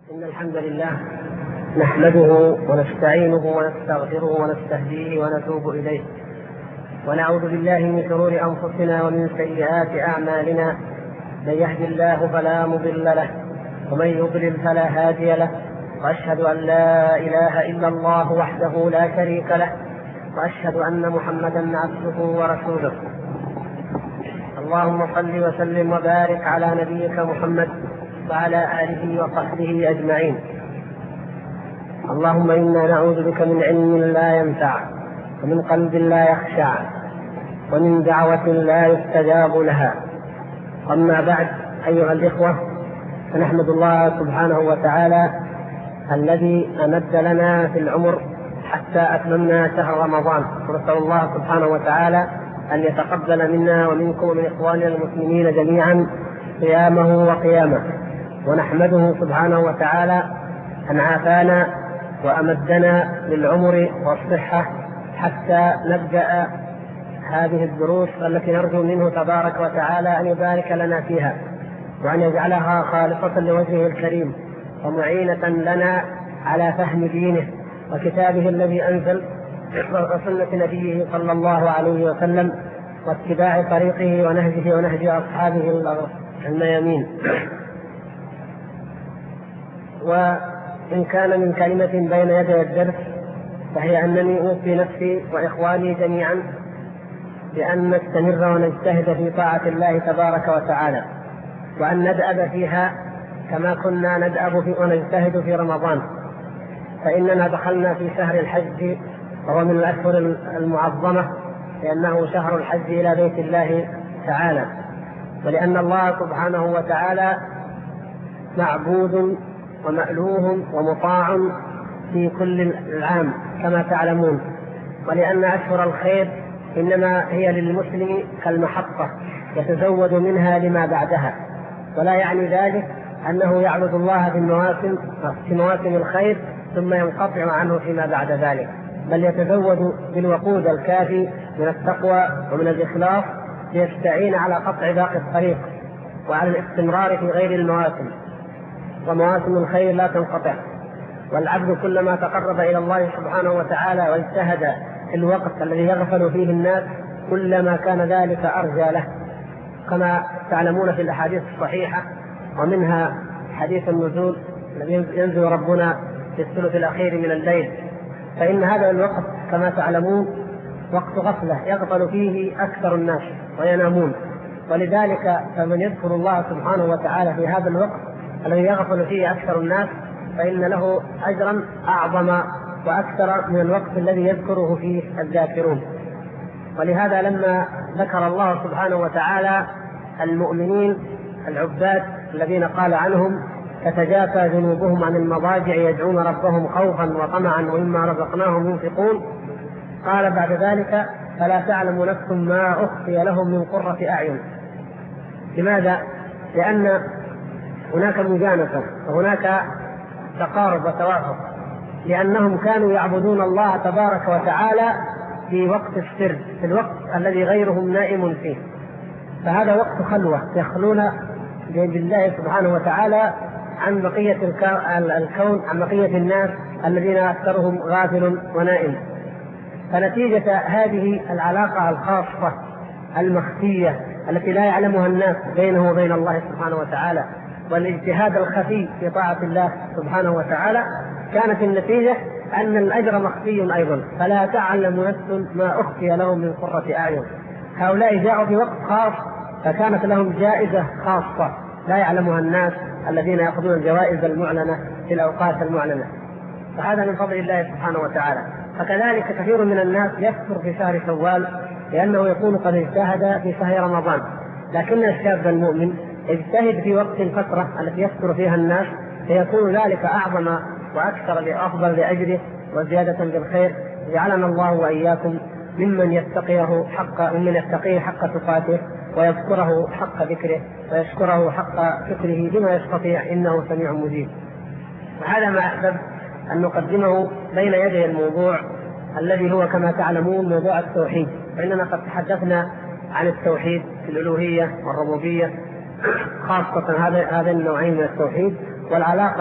إن الحمد لله نحمده ونستعينه ونستغفره ونستهديه ونتوب إليه، ونعوذ بالله من شرور أنفسنا ومن سيئات أعمالنا. من يهد الله فلا مضل له ومن يضلل فلا هادي له، وأشهد أن لا إله إلا الله وحده لا شريك له، وأشهد أن محمدا عبده ورسوله. اللهم صل وسلم وبارك على نبيك محمد وعلى آله وصحبه أجمعين. اللهم إنا نعوذ بك من علم لا ينفع، ومن قلب لا يخشع، ومن دعوة لا يستجاب لها. أما بعد، أيها الإخوة، فنحمد الله سبحانه وتعالى الذي أمد لنا في العمر حتى أتممنا شهر رمضان، ونسأل الله سبحانه وتعالى أن يتقبل منا ومنكم ومن إخواننا المسلمين جميعا صيامه وقيامه. ونحمده سبحانه وتعالى أن عافانا وأمدنا للعمر والصحة حتى نبدأ هذه الدروس التي نرجو منه تبارك وتعالى أن يبارك لنا فيها، وأن يجعلها خالصة لوجهه الكريم ومعينة لنا على فهم دينه وكتابه الذي أنزل وسنة نبيه صلى الله عليه وسلم، واتباع طريقه ونهجه ونهج أصحابه الميامين. وإن كان من كلمة بين يدي الدرس فهي أنني أوصي نفسي وإخواني جميعا بأن نستمر ونجتهد في طاعة الله تبارك وتعالى، وأن ندأب فيها كما كنا ندأب ونجتهد في رمضان، فإننا دخلنا في شهر الحج، وهو من الأشهر المعظمة، لأنه شهر الحج إلى بيت الله تعالى، ولأن الله سبحانه وتعالى معبود ومألوه ومطاع في كل العام كما تعلمون، ولأن أشهر الخير إنما هي للمسلم كالمحطة يتزود منها لما بعدها، ولا يعني ذلك أنه يعبد الله في مواسم الخير ثم ينقطع عنه فيما بعد ذلك، بل يتزود بالوقود الكافي من التقوى ومن الإخلاص ليستعين على قطع باقي الطريق وعلى الاستمرار في غير المواسم. ومواسم الخير لا تنقطع، والعبد كلما تقرب إلى الله سبحانه وتعالى واجتهد في الوقت الذي يغفل فيه الناس كلما كان ذلك أرجى له، كما تعلمون في الأحاديث الصحيحة، ومنها حديث النزول الذي ينزل ربنا في الثلث الأخير من الليل، فإن هذا الوقت كما تعلمون وقت غفلة يغفل فيه أكثر الناس وينامون، ولذلك فمن يذكر الله سبحانه وتعالى في هذا الوقت الذي يغفل فيه أكثر الناس فإن له أجرا أعظم وأكثر من الوقت الذي يذكره فيه الذاكرون. ولهذا لما ذكر الله سبحانه وتعالى المؤمنين العباد الذين قال عنهم تتجافى جنوبهم عن المضاجع يدعون ربهم خوفا وطمعا ومما رزقناهم ينفقون، قال بعد ذلك فلا تعلم نفس ما أخفي لهم من قرة أعين. لماذا؟ لأن هناك مجانسة وهناك تقارب وتوافق، لأنهم كانوا يعبدون الله تبارك وتعالى في وقت السر، في الوقت الذي غيرهم نائم فيه، فهذا وقت خلوة يخلون بالله سبحانه وتعالى عن بقية الكون، عن بقية الناس الذين أكثرهم غافل ونائم. فنتيجة هذه العلاقة الخاصة المخفية التي لا يعلمها الناس بينه وبين الله سبحانه وتعالى، والاجتهاد الخفي في طاعة الله سبحانه وتعالى، كانت النتيجة أن الأجر مخفي أيضا، فلا تعلم نفس ما أخفي لهم من قرة أعين. هؤلاء جاءوا في وقت خاص فكانت لهم جائزة خاصة لا يعلمها الناس الذين يأخذون الجوائز المعلنة في الأوقات المعلنة، فهذا من فضل الله سبحانه وتعالى. فكذلك كثير من الناس يكثر في شهر شوال لأنه يكون قد اجتهد في شهر رمضان، لكن الشاب المؤمن اجتهد في وقت الفترة التي يكثر فيها الناس، فيكون ذلك أعظم وأكثر لأفضل لأجره وزيادة بالخير. جعلنا الله وإياكم ممن يتقيه حق تقاته، ويذكره حق ذكره، ويشكره حق شكره بما يستطيع، إنه سميع مجيب. وهذا ما أحبب أن نقدمه بين يدي الموضوع الذي هو كما تعلمون موضوع التوحيد، فإننا قد تحدثنا عن التوحيد في الألوهية والربوبية، خاصة هذين النوعين من التوحيد، والعلاقة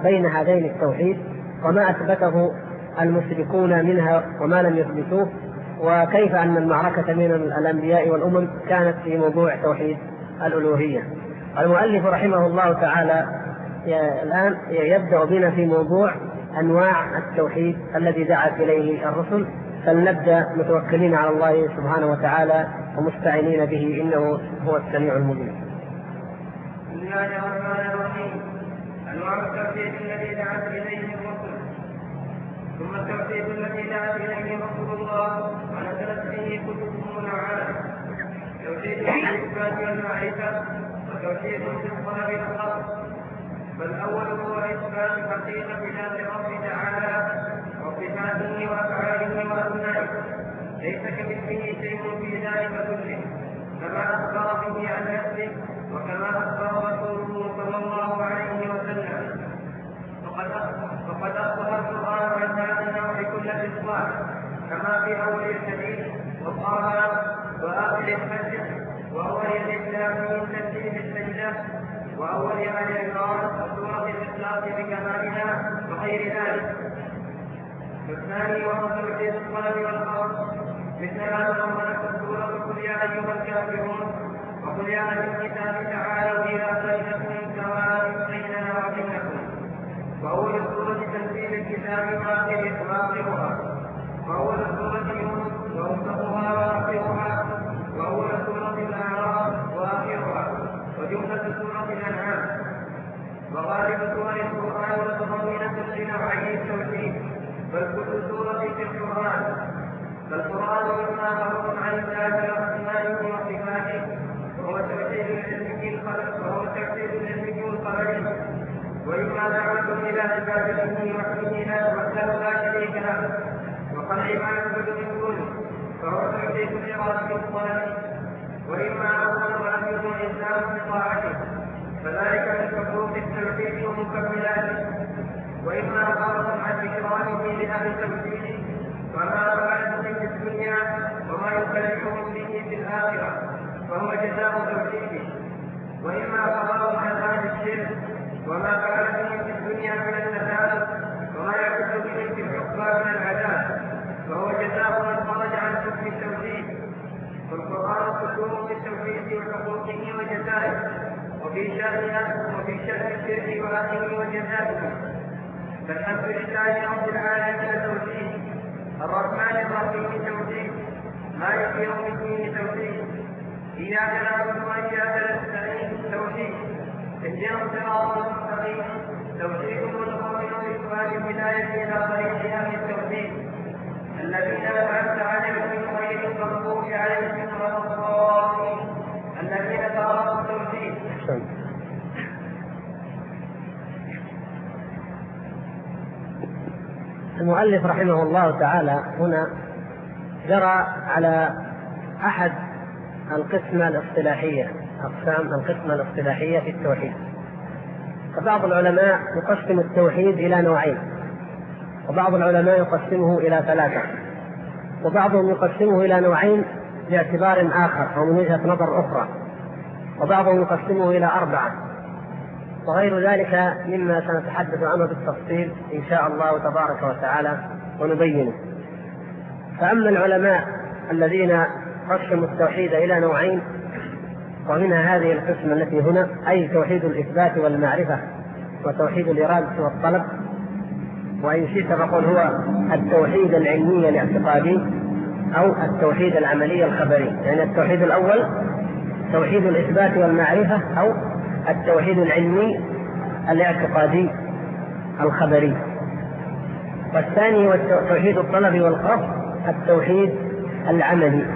بين هذين التوحيد وما أثبته المشركون منها وما لم يثبتوه، وكيف أن المعركة بين الأنبياء والأمم كانت في موضوع توحيد الألوهية. المؤلف رحمه الله تعالى الآن يبدأ بنا في موضوع أنواع التوحيد الذي دعت إليه الرسل، فلنبدأ متوكلين على الله سبحانه وتعالى ومستعينين به، إنه هو السميع المبين. بسم الله الرحمن الرحيم. أنواع التوحيد الذي دعت إليه الرسل. ثم التوحيد الذي دعت إليه رسول الله ونزلت فيه كتب منعمة: توحيد الإثبات والمعرفة، وتوحيد في الطلب والخلق. فالأول هو إثبات حقيقة ذات الرب تعالى وصفاته وأفعاله وأسمائه، ليس كمثله شيء في ذلك كله، كما أخبر به عن نفسه وكما أخبر رسوله صلى الله عليه وسلم. وقد أخبر القرآن عن هذا النوع كل الإصلاح، كما في أول الحديث وطه وآخر الفجر وأول الإسلام من تسليم السجدة وأول آل عمران وسورة الإخلاص بكمالها وغير ذلك. والثاني وهو توحيد الطلب والخوف، مثل ما تضمنت السورة: قل يا أيها الكافرون وقل يا أهل الكتاب تعالوا إلى كلمة سواء بيننا وبينكم. وأول سورة تنزيل الكتاب وآخرها، وأول سورة يونس وأوسطها وآخرها، وأول سورة الأعراف وآخرها، وجملة سورة الأنعام. وغالب سور القرآن متضمنة لنوعي التوحيد، بل كل سورة في القرآن. فالقرآن مما معروف عن الله وأسمائه وصفاته، وهو توحيد العلم والخبر، وإما دعوة إلى عبادته وحده لا شريك له، وقد عبادة بالكل، فهو توحيد الإرادة والطلب. وإما أمر أن يكون الإنسان بطاعته، فذلك من حقوق التوحيد ومكملاته. وإما غرض عن إكرامه لأهل التوحيد وما فعله في الدنيا وما يكلفهم به في الآخرة، فهو جزاء توحيده. وإما غرض عن أهل الشرك وما فعله في الدنيا من النفاق وما يحدث به في العقبى من العذاب، فهو جزاء من خرج عن حكم التوحيد. والقرآن كله في التوحيد وحقوقه وجزائه، وفي شأن الشرك وأهله وجزائه. فالحمد لله رب العالمين توحيد، الرحمن الرحيم توحيد، مالك يوم الدين توحيد، إياك نعبد وإياك نستعين توحيد، اهدنا الصراط المستقيم توحيد متضمن إثبات الهداية إلى طريق أهل التوحيد الذين أنعمت عليهم غير المغضوب عليهم ولا الضالين، الذين تركوا التوحيد. المؤلف رحمه الله تعالى هنا جرى على أحد القسمة الاصطلاحية، أقسام القسمة الاصطلاحية في التوحيد. فبعض العلماء يقسم التوحيد إلى نوعين، وبعض العلماء يقسمه إلى ثلاثة، وبعضهم يقسمه إلى نوعين باعتبار آخر أو من وجهة نظر أخرى، وبعضهم يقسمه إلى أربعة، وغير ذلك مما سنتحدث عنه بالتفصيل إن شاء الله تبارك وتعالى ونبينه. فأما العلماء الذين قسموا التوحيد إلى نوعين، ومنها هذه القسمة التي هنا، أي توحيد الإثبات والمعرفة وتوحيد الإرادة والطلب، وإن شئت فقل هو التوحيد العلمي الاعتقادي أو التوحيد العملي الخبري. يعني التوحيد الأول توحيد الإثبات والمعرفة أو التوحيد العلمي الاعتقادي الخبري، والثاني هو توحيد الطلب والخوف التوحيد العملي.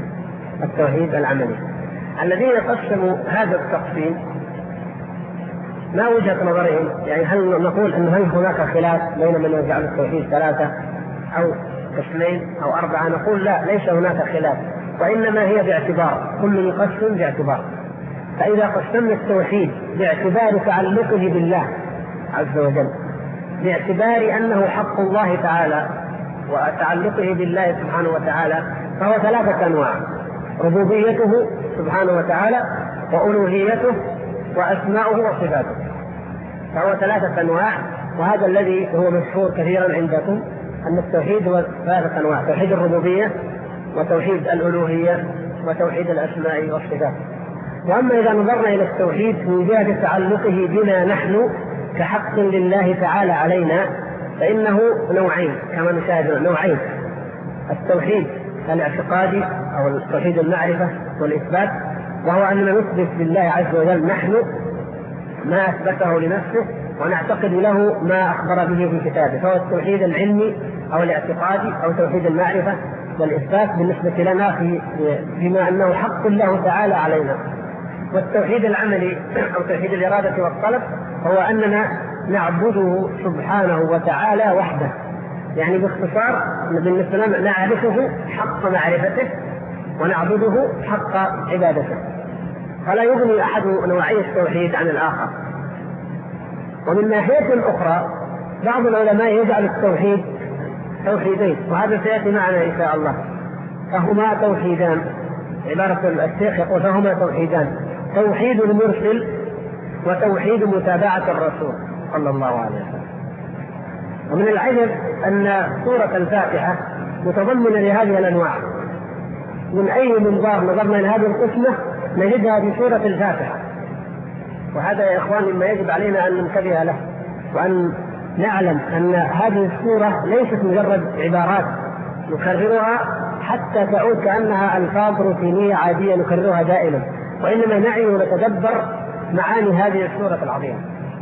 الذين قسموا هذا التقسيم ما وجهة نظرهم؟ يعني هل نقول أن هناك خلاف بين من يجعل التوحيد ثلاثة أو قسمين أو أربعة؟ نقول لا، ليس هناك خلاف، وإنما هي باعتبار، كل يقسم باعتبار. فإذا قسمنا التوحيد باعتبار تعلقه بالله عز وجل، باعتبار أنه حق الله تعالى وتعلقه بالله سبحانه وتعالى، فهو ثلاثة أنواع: ربوبيته سبحانه وتعالى، وألوهيته، وأسماؤه وصفاته. فهو ثلاثة أنواع: وهذا الذي هو مشهور كثيرا عندكم، أن التوحيد هو 3 أنواع: توحيد الربوبية، وتوحيد الألوهية، وتوحيد الأسماء والصفات. وأما إذا نظرنا إلى التوحيد من جهة تعلقه بنا نحن كحق لله تعالى علينا، فإنه نوعين كما نشاهد، نوعين: التوحيد الاعتقادي أو توحيد المعرفة والإثبات، وهو أننا نثبت لله عز وجل نحن ما أثبته لنفسه ونعتقد له ما أخبر به في كتابه، فهو التوحيد العلمي أو الاعتقادي أو توحيد المعرفة والإثبات بالنسبة لنا بما أنه حق الله تعالى علينا. والتوحيد العملي أو توحيد الإرادة والطلب هو أننا نعبده سبحانه وتعالى وحده، يعني باختصار بالنسبة لنا نعرفه حق معرفته ونعبده حق عبادته، فلا يغني أحد نوعي التوحيد عن الآخر. ومن ناحية أخرى بعض العلماء يجعل التوحيد توحيدين، وهذا سيأتي معنا إن شاء الله، فهما توحيدان. عبارة الشيخ يقول فهما توحيدان: توحيد المرسل وتوحيد متابعة الرسول صلى الله عليه وسلم. ومن العجب أن سورة الفاتحة متضمنة لهذه الأنواع، من أي منظار نظرنا إلى هذه القسمة نجدها في سورة الفاتحة. وهذا يا إخوان مما يجب علينا أن ننتبه له، وأن نعلم أن هذه السورة ليست مجرد عبارات نكررها حتى تعود كأنها ألفاظ روتينية عادية نكررها دائما، وإنما نعي ونتدبر معاني هذه السورة العظيمة.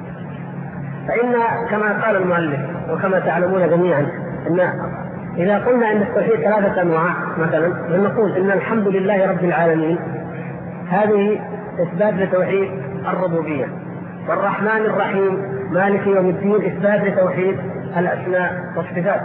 فإن كما قال المؤلف وكما تعلمون جميعا أن إذا قلنا أن التوحيد 3 أنواع مثلا، نقول إن الحمد لله رب العالمين، هذه إثبات لتوحيد الربوبية، والرحمن الرحيم مالك يوم الدين إثبات لتوحيد الأسماء والصفات،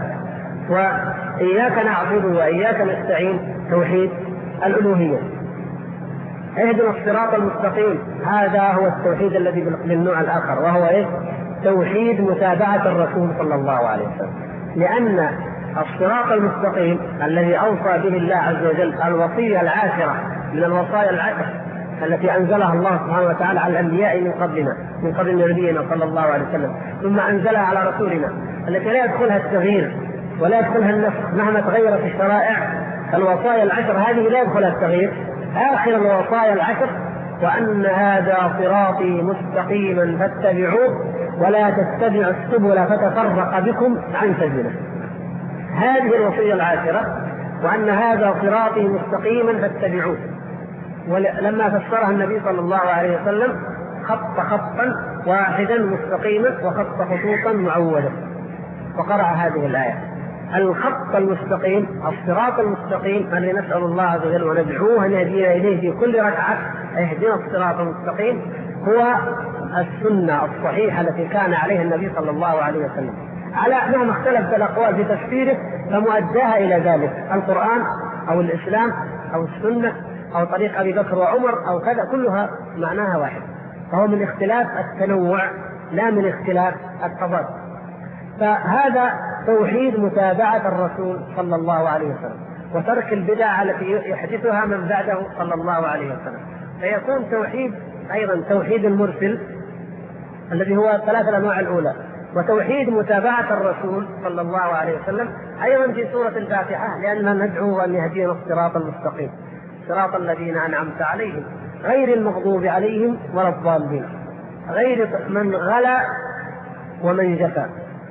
وإياك نعبد وإياك نستعين توحيد الألوهية. اهدنا الصراط المستقيم، هذا هو التوحيد الذي للنوع الآخر، وهو إيه؟ توحيد متابعة الرسول صلى الله عليه وسلم. لأن الصراط المستقيم الذي أوصى به الله عز وجل، الوصية العاشرة من الوصايا العشر التي أنزلها الله سبحانه وتعالى على الأنبياء من قبلنا، من قبل نبينا صلى الله عليه وسلم، ثم أنزلها على رسولنا، التي لا يدخلها التغيير ولا يدخلها النسخ مهما تغيرت الشرائع. الوصايا العشر هذه لا يدخلها التغيير. آخر الوصايا العشر: وأن هذا صراطي مستقيما فاتبعوه ولا تتبعوا السبل فتفرق بكم عن سبيله. هذه الوصية العاشرة: وأن هذا صراطي مستقيما فاتبعوه. ولما فسرها النبي صلى الله عليه وسلم خط خطا واحدا مستقيما وخط خطوطا معودا، وقرأ هذه الآية: الخط المستقيم، الصراط المستقيم الذي نسأل الله عز وجل وندعوه أن يهدينا إليه في كل ركعة، اهدنا الصراط المستقيم، هو السنة الصحيحة التي كان عليها النبي صلى الله عليه وسلم، على مهما اختلفت الأقوال في تفسيره فمؤداها إلى ذلك: القرآن أو الإسلام أو السنة أو طريق أبي بكر وعمر أو كذا، كلها معناها واحد. فهو من اختلاف التنوع لا من اختلاف التضاد. فهذا توحيد متابعة الرسول صلى الله عليه وسلم وترك البدع التي يحدثها من بعده صلى الله عليه وسلم. فيكون توحيد أيضا توحيد المرسل الذي هو 3 أنواع الأولى، وتوحيد متابعة الرسول صلى الله عليه وسلم أيضا في سورة الفاتحة، لأننا ندعو أن يهدينا الصراط المستقيم، صراط الذين أنعمت عليهم غير المغضوب عليهم ولا الضالين، غير من غلا ومن جفا،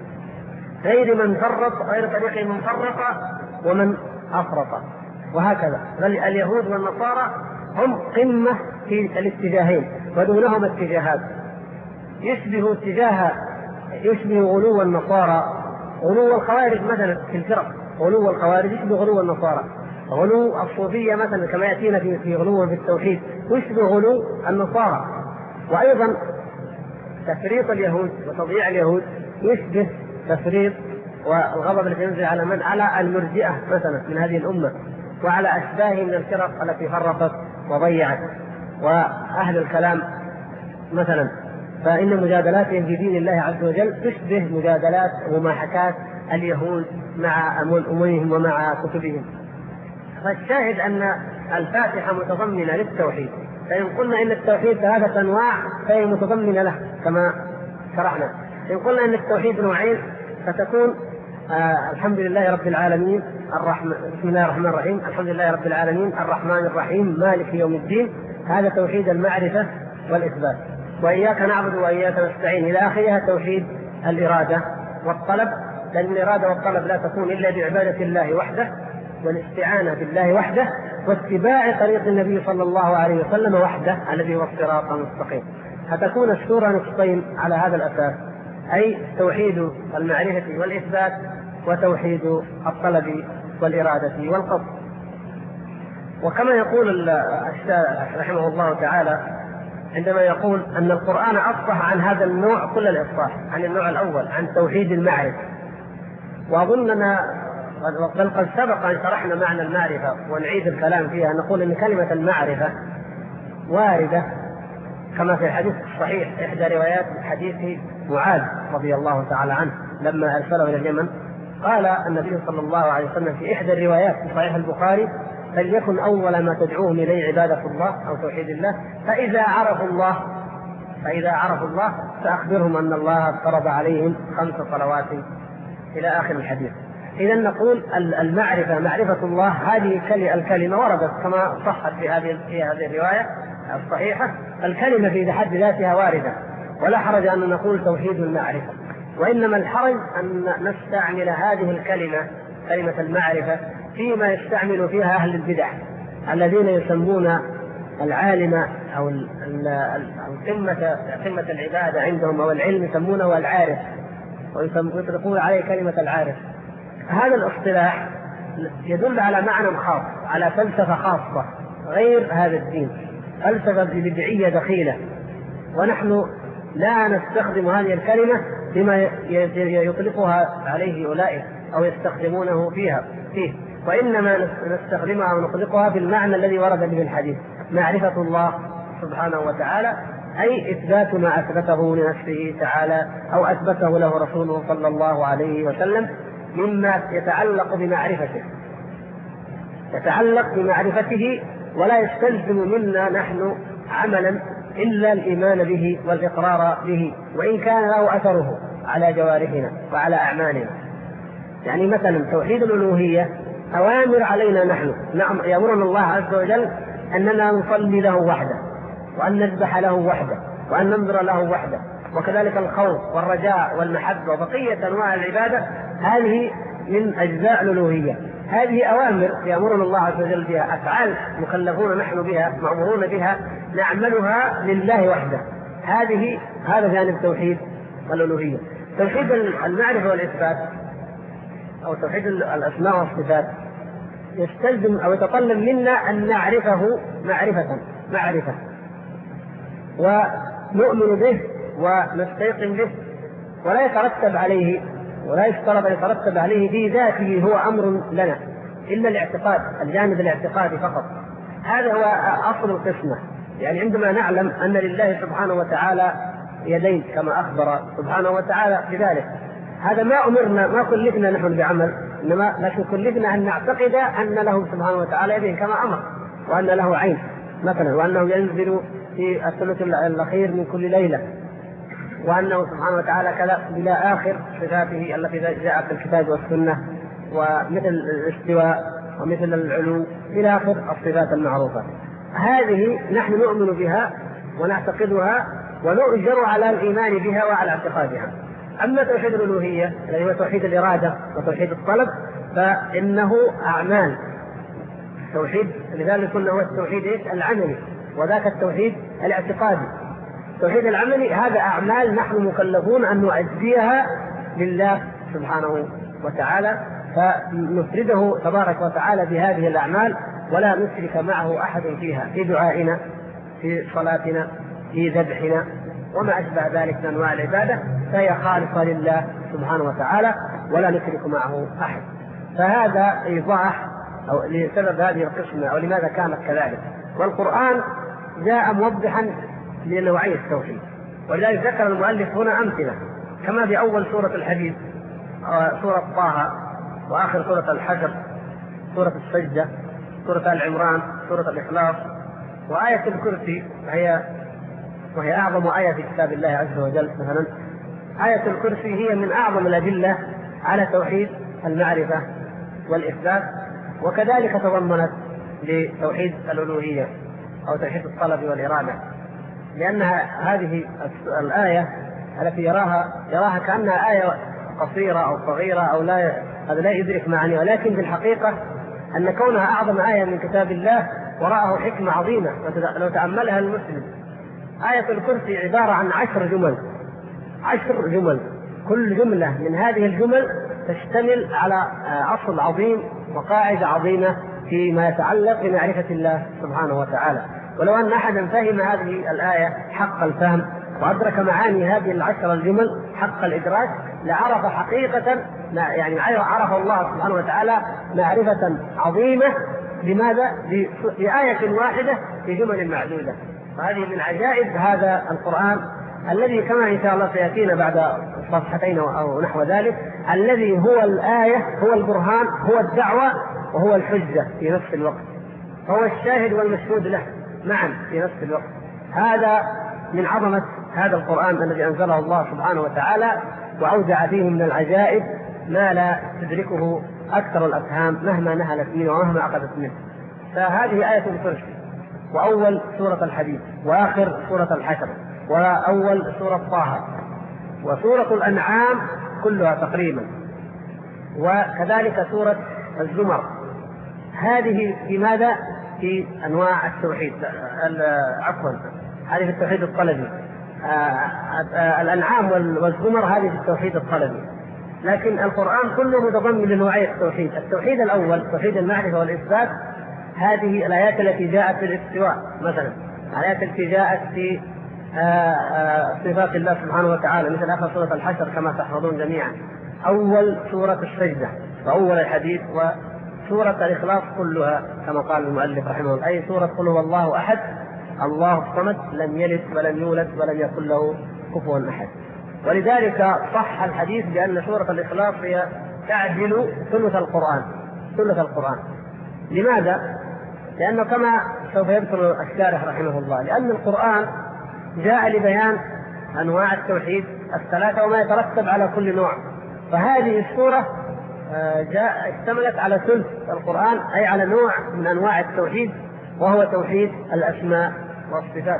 غير من فرط، غير طريق من فرط ومن أفرط، وهكذا. بل اليهود والنصارى هم قمة في الاتجاهين ودونهم اتجاهات. يشبه غلو النصارى غلو الخوارج مثلا في الفرق، غلو الخوارج يشبه غلو النصارى، غلو الصوفية مثلا كما يأتينا في غلو في التوحيد يشبه غلو النصارى. وأيضا تفريط اليهود وتضييع اليهود يشبه تفريط والغضب الذي ينزل على من؟ على المرجئة مثلا من هذه الأمة، وعلى أشباه من الفرق التي فرطت وضيعت، وأهل الكلام مثلا. فإن مجادلاتهم في دين الله عز وجل تشبه مجادلات ومحاكاة اليهود مع أممهم ومع كتبهم. فالشاهد أن الفاتحة متضمنة للتوحيد، فإن قلنا إن التوحيد 3 أنواع فهي متضمنة له كما شرحنا. إن قلنا أن التوحيد نوعين فتكون الحمد لله رب العالمين بسم الله الرحمن الرحيم، الحمد لله رب العالمين الرحمن الرحيم مالك يوم الدين، هذا توحيد المعرفة والإثبات. وإياك نعبد وإياك نستعين إلى آخرها توحيد الإرادة والطلب، لأن الإرادة والطلب لا تكون إلا بعبادة الله وحده والاستعانة بالله وحده واتباع طريق النبي صلى الله عليه وسلم وحده الذي هو الصراط المستقيم. فتكون السورة نصفين على هذا الأساس، أي توحيد المعرفة والإثبات وتوحيد الطلب والإرادة والقصد. وكما يقول الشارح رحمه الله تعالى عندما يقول أن القرآن أفصح عن هذا النوع كل الإفصاح، عن النوع الأول عن توحيد المعرفة. وأظننا بل قد سبق أن شرحنا معنى المعرفة ونعيد الكلام فيها، نقول أن كلمة المعرفة واردة كما في الحديث الصحيح إحدى روايات حديث معاذ رضي الله تعالى عنه لما أرسله إلى اليمن، قال النبي صلى الله عليه وسلم في إحدى الروايات في صحيح البخاري: فليكن أول ما تدعوهم إليه عبادة الله أو توحيد الله، فإذا عرفوا الله فأخبرهم أن الله افترض عليهم 5 صلوات إلى آخر الحديث. إذا نقول المعرفة معرفة الله، هذه الكلمة وردت كما صحت في هذه الرواية الصحيحة، الكلمة في حد ذاتها واردة ولا حرج أن نقول توحيد المعرفة، وإنما الحرج أن نستعمل هذه الكلمة كلمة المعرفة فيما يستعمل فيها أهل البدع الذين يسمون العالم أو قمة العبادة عندهم أو العلم يسمونه العارف، ويطلقون عليه كلمة العارف. هذا الاصطلاح يدل على معنى خاص، على فلسفة خاصة غير هذا الدين، فلسفة بدعية دخيلة، ونحن لا نستخدم هذه الكلمة بما يطلقها عليه أولئك أو يستخدمونه فيه، وإنما نستخدمها ونطلقها بالمعنى الذي ورد به الحديث: معرفة الله سبحانه وتعالى، أي إثبات ما أثبته لنفسه تعالى أو أثبته له رسوله صلى الله عليه وسلم مما يتعلق بمعرفته، ولا يستلزم منا نحن عملا إلا الإيمان به والإقرار به، وإن كان له أثره على جوارحنا وعلى أعمالنا. يعني مثلا توحيد الألوهية أوامر علينا نحن، يأمرنا الله عز وجل أننا نصلي له وحده، وأن نذبح له وحده، وأن ننظر له وحده، وكذلك الخوف والرجاء والمحبة وبقية أنواع العبادة، هذه من أجزاء الألوهية. هذه أوامر يأمرنا الله عز وجل بها، أفعال مكلفون نحن بها مأمورون بها نعملها لله وحده. هذا جانب توحيد الألوهية. توحيد المعرفة والإثبات أو توحيد الأسماء والصفات يستلزم أو يتطلب منا أن نعرفه معرفة ونؤمن به ونستيقن به، ولا يترتب عليه ولا يفترض أن يترتب عليه في ذاته هو أمر لنا إلا الاعتقاد، الجانب الاعتقادي فقط. هذا هو أصل القسمة. يعني عندما نعلم أن لله سبحانه وتعالى يدين كما أخبر سبحانه وتعالى بذلك، هذا ما كلفنا نحن بعمل، إنما لكن كلفنا أن نعتقد أن له سبحانه وتعالى يدين كما أمر، وأن له عين مثلا، وأنه ينزل في الثلث الأخير من كل ليلة، وأنه سبحانه وتعالى كذا إلى آخر صفاته التي جاءت في الكتاب والسنة، ومثل الاستواء ومثل العلو إلى آخر الصفات المعروفة. هذه نحن نؤمن بها ونعتقدها ونؤجر على الإيمان بها وعلى اعتقادها. أما توحيد الألوهية الذي هو توحيد الإرادة وتوحيد الطلب فإنه أعمال توحيد، لذلك قلنا هو التوحيد العملي، وذاك التوحيد الاعتقادي. التوحيد العملي هذا أعمال نحن مكلفون أن نؤديها لله سبحانه وتعالى، فنفرده تبارك وتعالى بهذه الأعمال ولا نشرك معه أحد فيها، في دعائنا، في صلاتنا، في ذبحنا وما أشبه ذلك من أنواع العبادة، فهي خالصة لله سبحانه وتعالى ولا نشرك معه أحد. فهذا إيضاح أو لسبب هذه القسمة أو لماذا كانت كذلك. والقرآن جاء موضحا لنوعي التوحيد، ولذلك ذكر المؤلف هنا أمثلة كما في أول سورة الحديد، سورة طه، وآخر سورة الحشر، سورة السجدة، سورة العمران، سورة الإخلاص، وآية الكرسي وهي أعظم آية في كتاب الله عز وجل مثلا، آية الكرسي هي من أعظم الأدلة على توحيد المعرفة والإثبات، وكذلك تضمنت لتوحيد الألوهية أو توحيد الطلب والإرادة، لأنها هذه الآية التي يراها كأنها آية قصيرة أو صغيرة أو هذا لا يدرك معانيها، ولكن في الحقيقة أن كونها أعظم آية من كتاب الله وراءه حكمة عظيمة لو تأملها المسلم. آية الكرسي عبارة عن 10 جمل، كل جملة من هذه الجمل تشتمل على أصل عظيم وقاعدة عظيمة فيما يتعلق بمعرفة الله سبحانه وتعالى. ولو أن أحدا فهم هذه الآية حق الفهم وأدرك معاني هذه 10 الجمل حق الإدراك لعرف حقيقة، يعني عرف الله سبحانه وتعالى معرفة عظيمة. لماذا؟ بآية واحدة في جمل معدودة. وهذه من عجائب هذا القرآن الذي كما إن شاء الله سيأتينا بعد صفحتين أو نحو ذلك، الذي هو الآية، هو البرهان، هو الدعوة، وهو الحجة في نفس الوقت، هو الشاهد والمشهود له معا في نفس الوقت. هذا من عظمة هذا القرآن الذي أنزله الله سبحانه وتعالى، وأودع فيه من العجائب ما لا تدركه أكثر الأفهام مهما نهلت منه ومهما أخذت منه. فهذه آية الكرسي، وأول سورة الحديث، وآخر سورة الحشر، وأول سورة طه، وسورة الأنعام كلها تقريبا، وكذلك سورة الزمر. هذه في ماذا؟ في أنواع التوحيد، عفوا هذه في التوحيد الطلبي. الأنعام والزمر هذه في التوحيد الطلبي. لكن القرآن كله متضمن لنوعي التوحيد. التوحيد الأول توحيد المعرفة والإثبات، هذه الآيات التي جاءت في الاستواء مثلا، الآيات التي جاءت في صفات الله سبحانه وتعالى مثل آخر سورة الحشر كما تحفظون جميعا، أول سورة السجدة وأول الحديث، وسورة الإخلاص كلها كما قال المؤلف رحمه الله، أي سورة قل هو الله أحد الله الصمد لم يلد ولم يولد ولم يكن له كفوا أحد. ولذلك صح الحديث بأن سورة الإخلاص هي تعدل ثلث القرآن. لماذا؟ لأنه كما سوف يذكر الشارح رحمه الله، لأن القرآن جاء لبيان أنواع التوحيد 3 وما يترتب على كل نوع. فهذه السورة اشتملت على ثلث القرآن، أي على نوع من أنواع التوحيد، وهو توحيد الأسماء والصفات.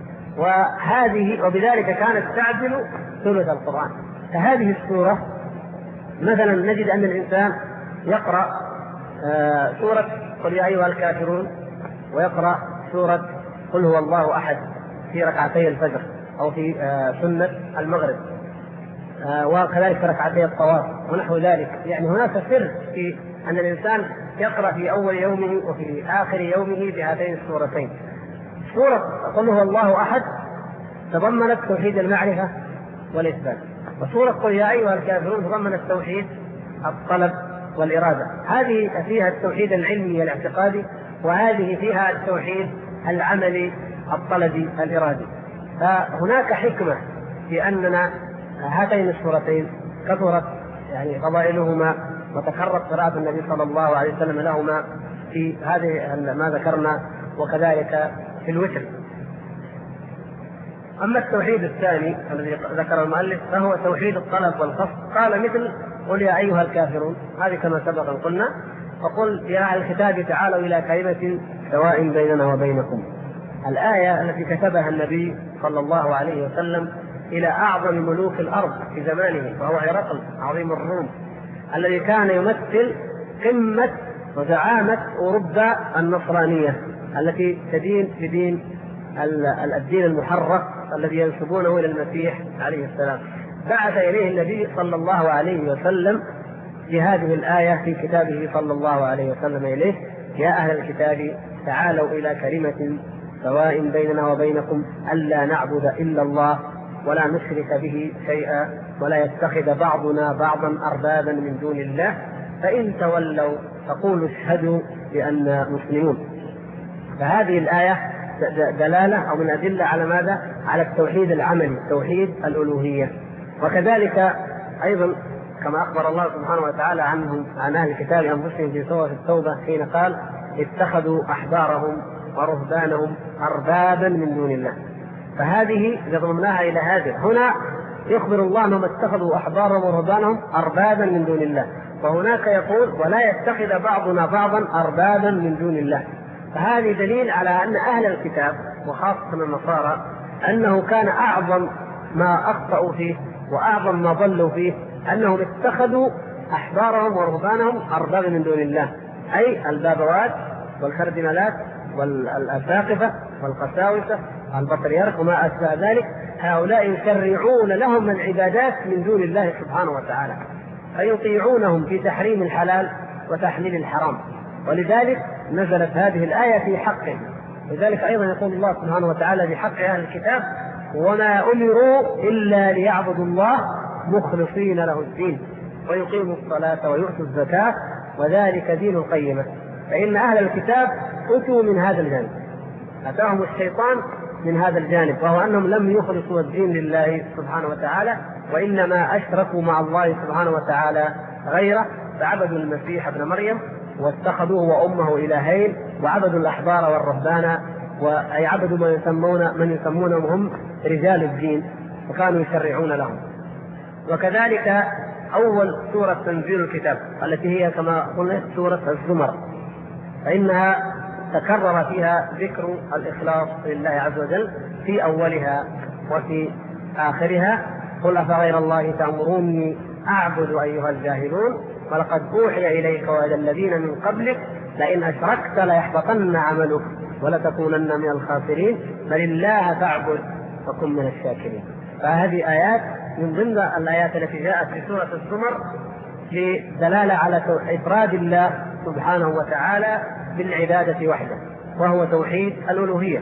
وبذلك كانت تعدل ثلث القرآن. فهذه السورة مثلا نجد أن الإنسان يقرأ سورة قل يا أيها الكافرون، ويقرأ سورة قل هو الله أحد في ركعتي الفجر أو في سنة المغرب، وكذلك في ركعتي الطواف ونحو ذلك. يعني هناك سر في أن الإنسان يقرأ في أول يومه وفي آخر يومه بهاتين السورتين. سورة قل هو الله أحد تضمنت توحيد المعرفة والإثبات، وسورة قل يا أيها الكافرون تضمنت توحيد الطلب والإرادة. هذه فيها التوحيد العلمي والاعتقادي، وهذه فيها التوحيد العملي الطلبي الإرادي. فهناك حكمة في أننا هاتين السورتين كثرت يعني فضائلهما وتكررت قراءة النبي صلى الله عليه وسلم لهما في هذه ما ذكرنا، وكذلك في الوتر. أما التوحيد الثاني الذي ذكر المؤلف فهو توحيد الطلب والقصد. قال مثل قل يا أيها الكافرون، هذه كما سبق قلنا، وقل يا أهل الكتاب تعالوا إلى كلمة سواء بيننا وبينكم. الآية التي كتبها النبي صلى الله عليه وسلم إلى أعظم ملوك الأرض في زمانه، وهو هرقل عظيم الروم، الذي كان يمثل قمة وزعامة أوروبا النصرانية التي تدين بدين الدين المحرف الذي ينسبونه إلى المسيح عليه السلام. بعث إليه النبي صلى الله عليه وسلم بهذه الآية في كتابه صلى الله عليه وسلم إليه: يا أهل الكتاب تعالوا إلى كلمة سواء بيننا وبينكم ألا نعبد إلا الله ولا نشرك به شيئا ولا يتخذ بعضنا بعضا أربابا من دون الله فإن تولوا فقولوا اشهدوا بأننا مسلمون. فهذه الآية دلالة أو من أدلة على ماذا؟ على التوحيد العملي، توحيد الألوهية. وكذلك أيضا كما أخبر الله سبحانه وتعالى عن أهل الكتاب أنفسهم في سورة التوبة حين قال: اتخذوا أحبارهم ورهبانهم أربابا من دون الله. فهذه ضمناها إلى هذه. هنا يخبر الله أنهم اتخذوا أحبارهم ورهبانهم أربابا من دون الله، وهناك يقول ولا يتخذ بعضنا بعضا أربابا من دون الله. فهذه دليل على أن أهل الكتاب وخاصة النصارى أنه كان أعظم ما أخطأوا فيه وأعظم ما ضلوا فيه أنهم اتخذوا أحبارهم ورهبانهم أربابا من دون الله، أي البابوات والكردينالات والأساقفة والقساوسة البطريرك وما أشبه ذلك، هؤلاء يشرعون لهم العبادات من دون الله سبحانه وتعالى، فيطيعونهم في تحريم الحلال وتحليل الحرام، ولذلك نزلت هذه الآية في حقهم. لذلك أيضا يقول الله سبحانه وتعالى بحق أهل الكتاب: وما أمروا إلا ليعبدوا الله مخلصين له الدين ويقيموا الصلاة ويؤتوا الزكاة وذلك دين القيمة. فإن أهل الكتاب أتوا من هذا الجانب، أتاهم الشيطان من هذا الجانب، وهو أنهم لم يخلصوا الدين لله سبحانه وتعالى، وإنما أشركوا مع الله سبحانه وتعالى غيره، فعبدوا المسيح ابن مريم واتخذوه وأمه إلهين، وعبدوا الأحبار والرهبان، وأي عبدوا من يسمونهم هم رجال الدين، وكانوا يشرعون لهم. وكذلك أول سورة تنزيل الكتاب التي هي كما قلنا سورة الزمر، فإنها تكرر فيها ذكر الإخلاص لله عز وجل في أولها وفي آخرها: قل أفغير الله تأمروني أعبد أيها الجاهلون ولقد أوحي إليك وإلى الذين من قبلك لئن أشركت ليحبطن عملك ولتكونن من الخاسرين بل الله فاعبد وكن من الشاكرين. فهذه آيات من ضمن الآيات التي جاءت في سورة الزمر لدلالة على إفراد الله سبحانه وتعالى بالعبادة وحده، وهو توحيد الألوهية.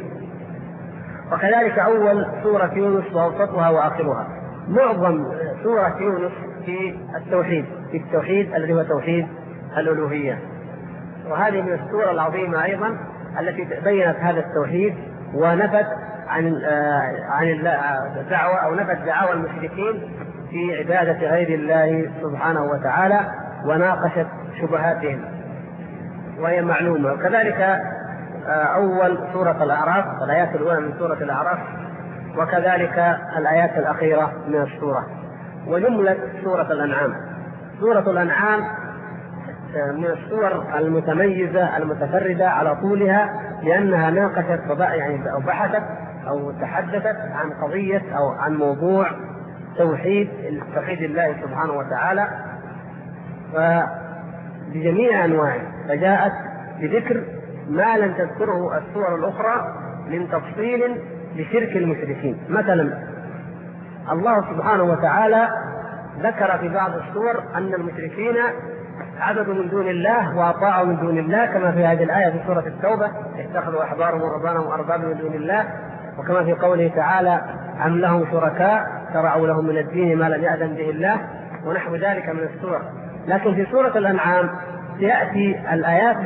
وكذلك أول سورة يونس وأوسطها وآخرها. معظم سورة يونس في التوحيد الذي هو توحيد الألوهية، وهذه من السور العظيمة أيضا التي بينت هذا التوحيد ونفت عن الدعوة أو نفت دعاوى المشركين في عبادة غير الله سبحانه وتعالى وناقشت شبهاتهم وهي معلومة. وكذلك أول سورة الأعراف، الآيات الأولى من سورة الأعراف، وكذلك الآيات الأخيرة من السورة. وجملة سورة الأنعام. سورة الأنعام من السور المتميزة المتفردة على طولها، لأنها ناقشت أو بحثت أو تحدثت عن قضية أو عن موضوع توحيد الله سبحانه وتعالى بجميع أنواعه، فجاءت بذكر ما لم تذكره السور الأخرى من تفصيل لشرك المشركين. مثلا الله سبحانه وتعالى ذكر في بعض السور أن المشركين عبدوا من دون الله وأطاعوا من دون الله، كما في هذه الآية في سورة التوبة: اتخذوا أحبارهم ورهبانهم أربابا من دون الله، وكما في قوله تعالى: أم لهم شركاء شرعوا لهم من الدين ما لم يأذن به الله، ونحو ذلك من السور. لكن في سورة الأنعام يأتي الآيات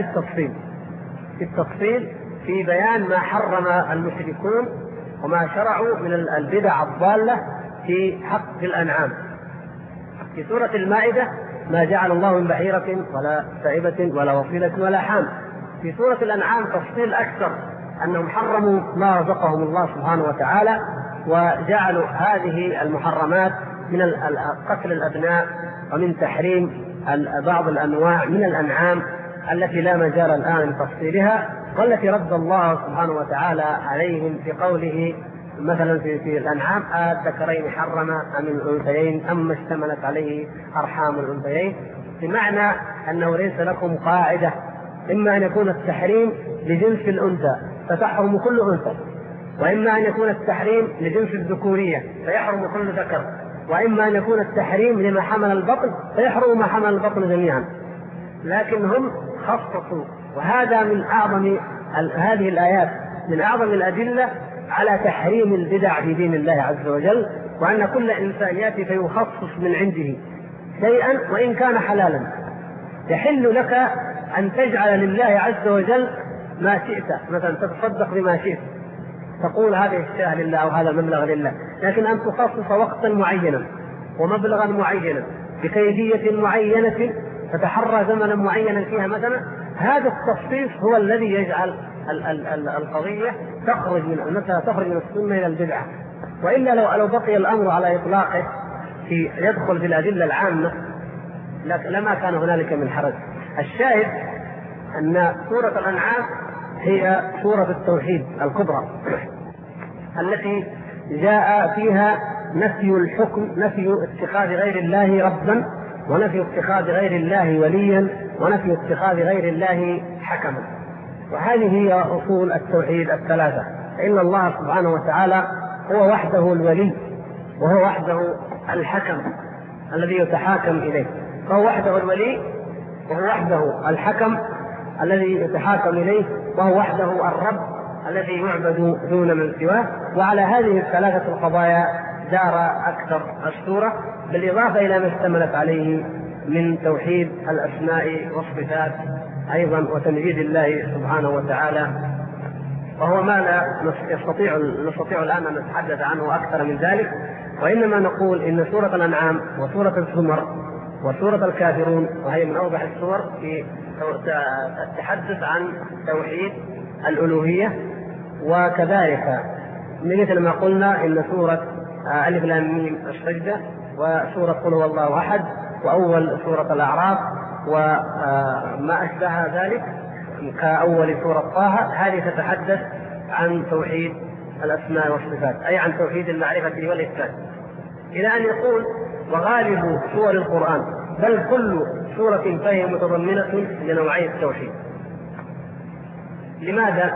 بالتفصيل في بيان ما حرم المشركون وما شرعوا من البدع الضالة في حق الأنعام. في سورة المائدة: ما جعل الله من بحيرة ولا سائبة ولا وصيلة ولا حام. في سورة الأنعام تفصيل أكثر، أنهم حرموا ما رزقهم الله سبحانه وتعالى، وجعلوا هذه المحرمات من قتل الأبناء ومن تحريم بعض الأنواع من الأنعام التي لا مجال الآن لتفصيلها، والتي رد الله سبحانه وتعالى عليهم في قوله مثلا في الأنعام: الذكرين حرم أم الأنثيين أم اشتملت عليه أرحام الأنثيين، بمعنى أنه ليس لكم قاعدة، إما أن يكون التحريم لجنس الأنثى فتحرم كل أنثى، وإما أن يكون التحريم لجنس الذكورية فيحرم كل ذكر، وإما أن يكون التحريم لما حمل البطن فيحرم ما حمل البطن جميعا. لكن هم خصصوا، وهذا من أعظم هذه الآيات من أعظم الأدلة على تحريم البدع في دين الله عز وجل، وأن كل إنسان يأتي فيخصص من عنده شيئا وإن كان حلالا. يحل لك أن تجعل لله عز وجل ما شئت، مثلا تتصدق بما شئت، تقول هذه الشاة لله أو هذا المبلغ لله، لكن أن تخصص وقتا معينا ومبلغا معينا بكيفية معينة تتحرى زمنا معينا فيها مثلا، هذا التخصيص هو الذي يجعل القضية تخرج من السنة إلى البدعة. وإلا لو بقي الأمر على إطلاقه يدخل في الأدلة العامة لما كان هنالك من حرج. الشاهد أن سورة الأنعام هي سورة التوحيد الكبرى التي جاء فيها نفي الحكم، نفي اتخاذ غير الله ربا، ونفي اتخاذ غير الله وليا، ونفي اتخاذ غير الله حكما. وهذه هي أصول التوحيد الثلاثة. فإن الله سبحانه وتعالى هو وحده الولي، وهو وحده الحكم الذي يتحاكم إليه، فهو وحده الولي، وهو وحده الحكم الذي يتحاكم إليه، وهو وحده الرب الذي يعبد دون من سواه. وعلى هذه الثلاثة القضايا دار أكثر السورة، بالإضافة إلى ما اشتملت عليه من توحيد الأسماء والصفات أيضا، وتمجيد الله سبحانه وتعالى، وهو ما لا نستطيع الآن أن نتحدث عنه أكثر من ذلك. وإنما نقول إن سورة الأنعام وسورة الزمر وسورة الكافرون، وهي من أوضح السور في التحدث عن توحيد الألوهية. وكذلك مثل ما قلنا إن سورة ألف لام ميم السجدة، وسورة قل هو الله أحد، وأول سورة الأعراف، وما أشبه ذلك كأول سورة طه، هذه تتحدث عن توحيد الأسماء والصفات، أي عن توحيد المعرفة والإثبات، إلى أن يقول وغالب سور القرآن بل كل سورة فهي متضمنة لنوعي التوحيد. لماذا؟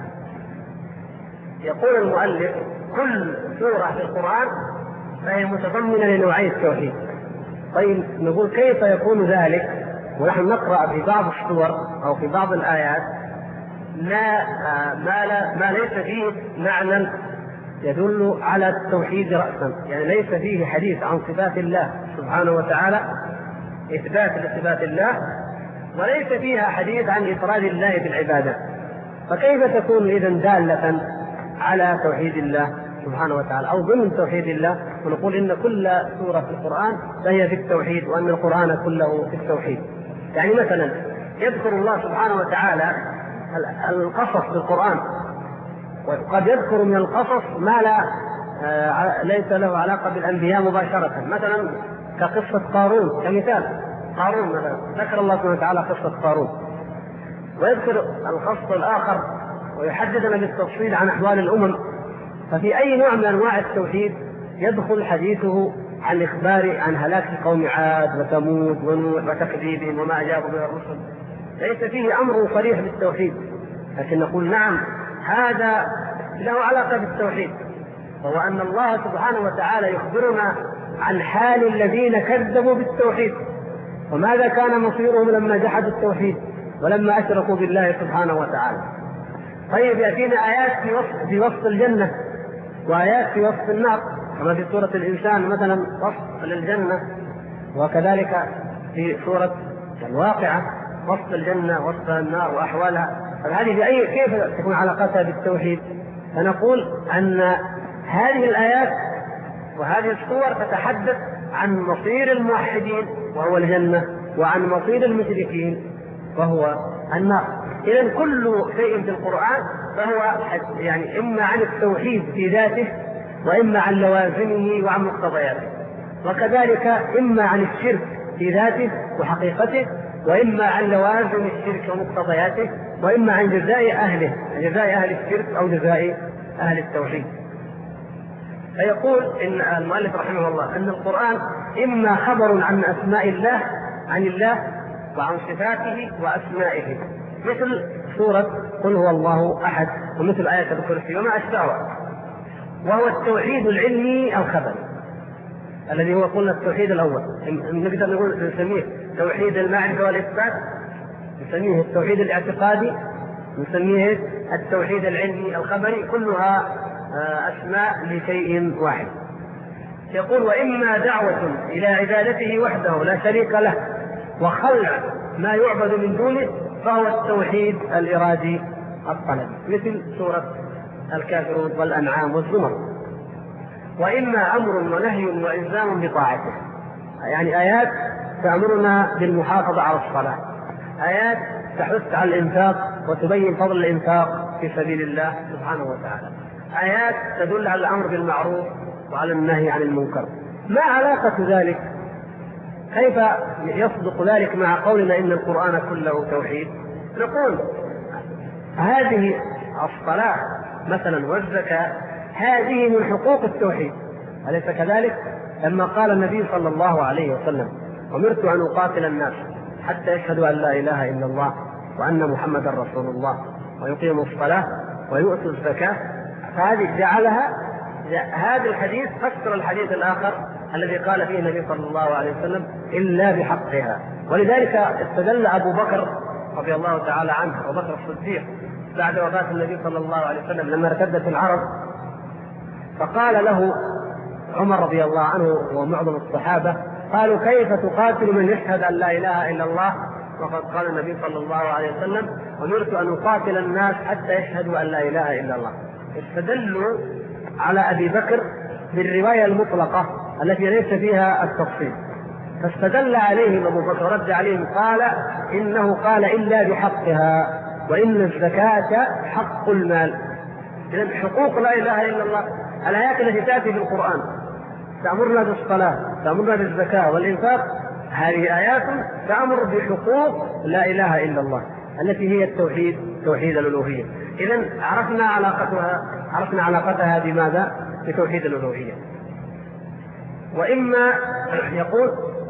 يقول المؤلف كل سورة في القرآن فهي متضمنة لنوعي التوحيد. طيب نقول كيف يكون ذلك ونحن نقرأ في بعض السور أو في بعض الآيات ما ليس فيه معنى يدل على التوحيد رأسا، يعني ليس فيه حديث عن صفات الله سبحانه وتعالى، إثبات لصفات الله، وليس فيها حديث عن إفراد الله بالعبادة، فكيف تكون إذن دالة على توحيد الله سبحانه وتعالى أو ضمن توحيد الله؟ ونقول إن كل سورة في القرآن فهي في التوحيد، وأن القرآن كله في التوحيد. يعني مثلا يذكر الله سبحانه وتعالى القصص في القرآن، وقد يذكر من القصص ما ليس له علاقة بالأنبياء مباشرة، مثلا كقصة قارون كمثال. قارون مثلا ذكر الله سبحانه وتعالى قصة قارون، ويذكر القصص الآخر ويحدثنا بالتفصيل عن أحوال الأمم. ففي أي نوع من أنواع التوحيد يدخل حديثه عن إخبار عن هلاك قوم عاد وثمود ونوح وتكذيبهم وما أجابوا به الرسل، ليس فيه أمر صريح بالتوحيد، لكن نقول نعم هذا له علاقة بالتوحيد، وهو أن الله سبحانه وتعالى يخبرنا عن حال الذين كذبوا بالتوحيد، وماذا كان مصيرهم لما جحدوا التوحيد ولما أشركوا بالله سبحانه وتعالى. طيب يأتينا آيات في وصف الجنة، وآيات في وصف النار، كما في سورة الإنسان مثلا وصف للجنة، وكذلك في سورة الواقعة وصف الجنة وصف النار وأحوالها. فهذه كيف تكون علاقتها بالتوحيد؟ فنقول أن هذه الآيات وهذه السور تتحدث عن مصير الموحدين وهو الجنة، وعن مصير المشركين وهو النار. إذن كل شيء في القرآن فهو يعني إما عن التوحيد في ذاته، وإما عن لوازمه وعن مقتضياته، وكذلك إما عن الشرك في ذاته وحقيقته، وإما عن لوازم الشرك ومقتضياته، وإما عن جزاء أهله، جزاء أهل الشرك أو جزاء أهل التوحيد. فيقول إن المؤلف رحمه الله أن القرآن إما خبر عن أسماء الله عن الله وعن صفاته وأسمائه، مثل سورة قل هو الله أحد، ومثل آية الكرسي وما أشبهها، وهو التوحيد العلمي الخبري الذي هو قلنا التوحيد الأول. نقدر نقول نسميه توحيد المعرفة والإثبات، نسميه التوحيد الاعتقادي، نسميه التوحيد العلمي الخبري، كلها أسماء لشيء واحد. يقول وإما دعوة إلى عبادته وحده لا شريك له وخلع ما يعبد من دونه، فهو التوحيد الإرادي الطلبي، مثل سورة الكافرون والأنعام والزمر. وإما أمر ونهي وإلزام بطاعته، يعني آيات تأمرنا بالمحافظة على الصلاة، آيات تحث على الإنفاق وتبين فضل الإنفاق في سبيل الله سبحانه وتعالى، آيات تدل على الأمر بالمعروف وعلى النهي عن المنكر. ما علاقة ذلك؟ كيف يصدق ذلك مع قولنا إن القرآن كله توحيد؟ نقول هذه الصلاة مثلا والزكاة هذه من حقوق التوحيد، أليس كذلك؟ لما قال النبي صلى الله عليه وسلم أمرت أن أقاتل الناس حتى يشهدوا أن لا إله إلا الله وأن محمدا رسول الله ويقيموا الصلاة ويؤتوا الزكاة، فهذه جعلها هذا الحديث فسر الحديث الآخر الذي قال فيه النبي صلى الله عليه وسلم إلا بحقها. ولذلك استدل أبو بكر رضي الله تعالى عنه أبو بكر الصديق بعد وفاة النبي صلى الله عليه وسلم لما ارتدت العرب، فقال له عمر رضي الله عنه ومعظم الصحابة قالوا كيف تقاتل من يشهد أن لا إله إلا الله وقد قال النبي صلى الله عليه وسلم أمرت أن أقاتل الناس حتى يشهدوا أن لا إله إلا الله. استدلوا على أبي بكر بالرواية المطلقة التي ليس فيها التفصيل، فاستدل عليهم أبو بكر رد عليهم قال إنه قال إلا بحقها وإن الزكاة حق المال. إذن حقوق لا إله إلا الله الآيات التي تأتي في القرآن تأمرنا بالصلاة تأمرنا بالزكاة والإنفاق، هذه آيات تأمر بحقوق لا إله إلا الله التي هي التوحيد، توحيد الألوهية. إذن عرفنا علاقتها بماذا؟ بتوحيد الألوهية. وإما يقول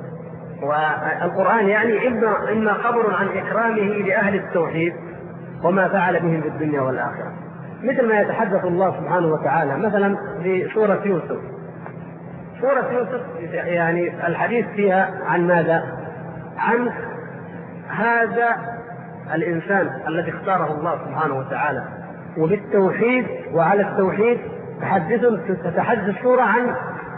والقرآن يعني إما خبر عن إكرامه لأهل التوحيد وما فعل بهم في الدنيا والآخرة، مثل ما يتحدث الله سبحانه وتعالى مثلا في سورة يوسف. سورة يوسف يعني الحديث فيها عن ماذا؟ عن هذا الإنسان الذي اختاره الله سبحانه وتعالى وبالتوحيد وعلى التوحيد تتحدث السورة عن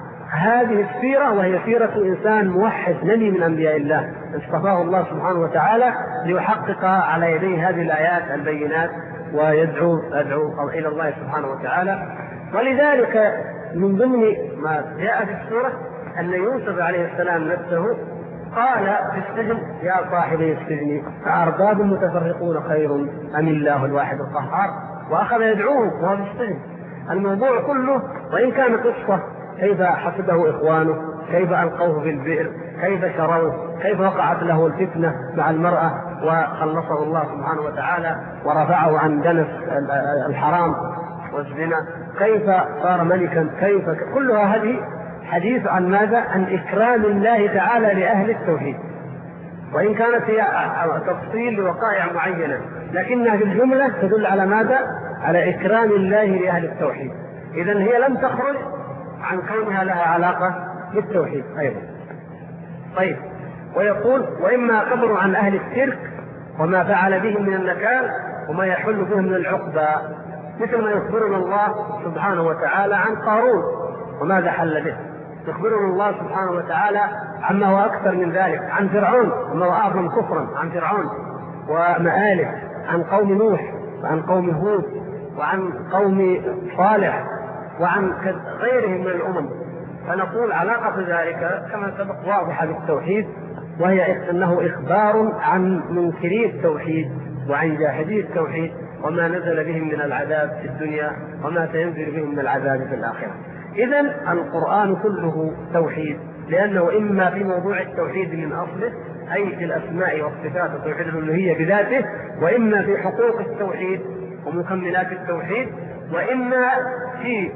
هذه السيرة، وهي سيرة إنسان موحد نبي من أنبياء الله اصطفاه الله سبحانه وتعالى ليحقق على يديه هذه الآيات البينات ويدعو إلى الله سبحانه وتعالى. ولذلك من ضمن ما جاء في السورة أن يوسف عليه السلام نفسه قال في السجن يا صاحبي السجن أأرباب متفرقون خير أم الله الواحد القهار، وأخذ يدعوه وهو في السجن. الموضوع كله وإن كان قصة كيف حسده إخوانه، كيف ألقوه في البئر، كيف شروه، كيف وقعت له الفتنة مع المرأة وخلصه الله سبحانه وتعالى ورفعه عن دنس الحرام والزنا، كيف صار ملكا، كيف كلها هذه حديث عن ماذا؟ عن إكرام الله تعالى لأهل التوحيد، وإن كانت هي تفصيل لوقائع معينة لكنها في الجملة تدل على ماذا؟ على إكرام الله لأهل التوحيد. إذن هي لم تخرج عن كونها لها علاقة بالتوحيد أيضا. طيب، ويقول وإما خبر عن أهل الشرك وما فعل بهم من النكال وما يحل بهم من العقبى، مثل ما يخبرنا الله سبحانه وتعالى عن قارون وماذا حل به، يخبرنا الله سبحانه وتعالى عما هو أكثر من ذلك، عن فرعون وما هو أعظم كفرا، عن فرعون ومآله، عن قوم نوح وعن قوم هود وعن قوم صالح وعن غيرهم من الأمم. فنقول علاقة ذلك كما سبق واضحة بالتوحيد، وهي أنه إخبار عن منكري التوحيد وعن جاحدي التوحيد وما نزل بهم من العذاب في الدنيا وما سينزل بهم من العذاب في الآخرة. إذن القرآن كله توحيد، لأنه إما في موضوع التوحيد من أصله أي في الأسماء والصفات وتوحيد الألوهية بذاته، وإما في حقوق التوحيد ومكملات التوحيد، وإما في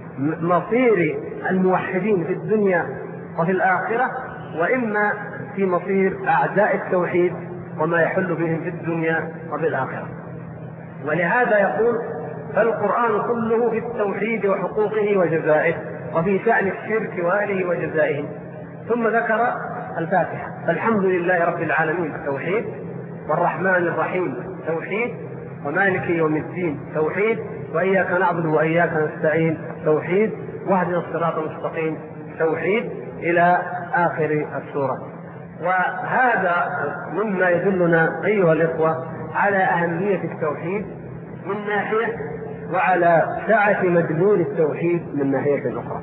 مصير الموحدين في الدنيا وفي الآخرة، وإما في مصير أعداء التوحيد وما يحل بهم في الدنيا وفي الآخرة. ولهذا يقول فالقرآن كله في التوحيد وحقوقه وجزائه، وفي شأن الشرك وأهله وجزائه. ثم ذكر الفاتحة: فالحمد لله رب العالمين توحيد، والرحمن الرحيم توحيد، ومالك يوم الدين توحيد، وإياك نعبد وإياك نستعين توحيد، واهدنا الصراط المستقيم توحيد، إلى آخر السورة. وهذا مما يدلنا أيها الإخوة على أهمية التوحيد من ناحية، وعلى سعة مدلول التوحيد من ناحية أخرى.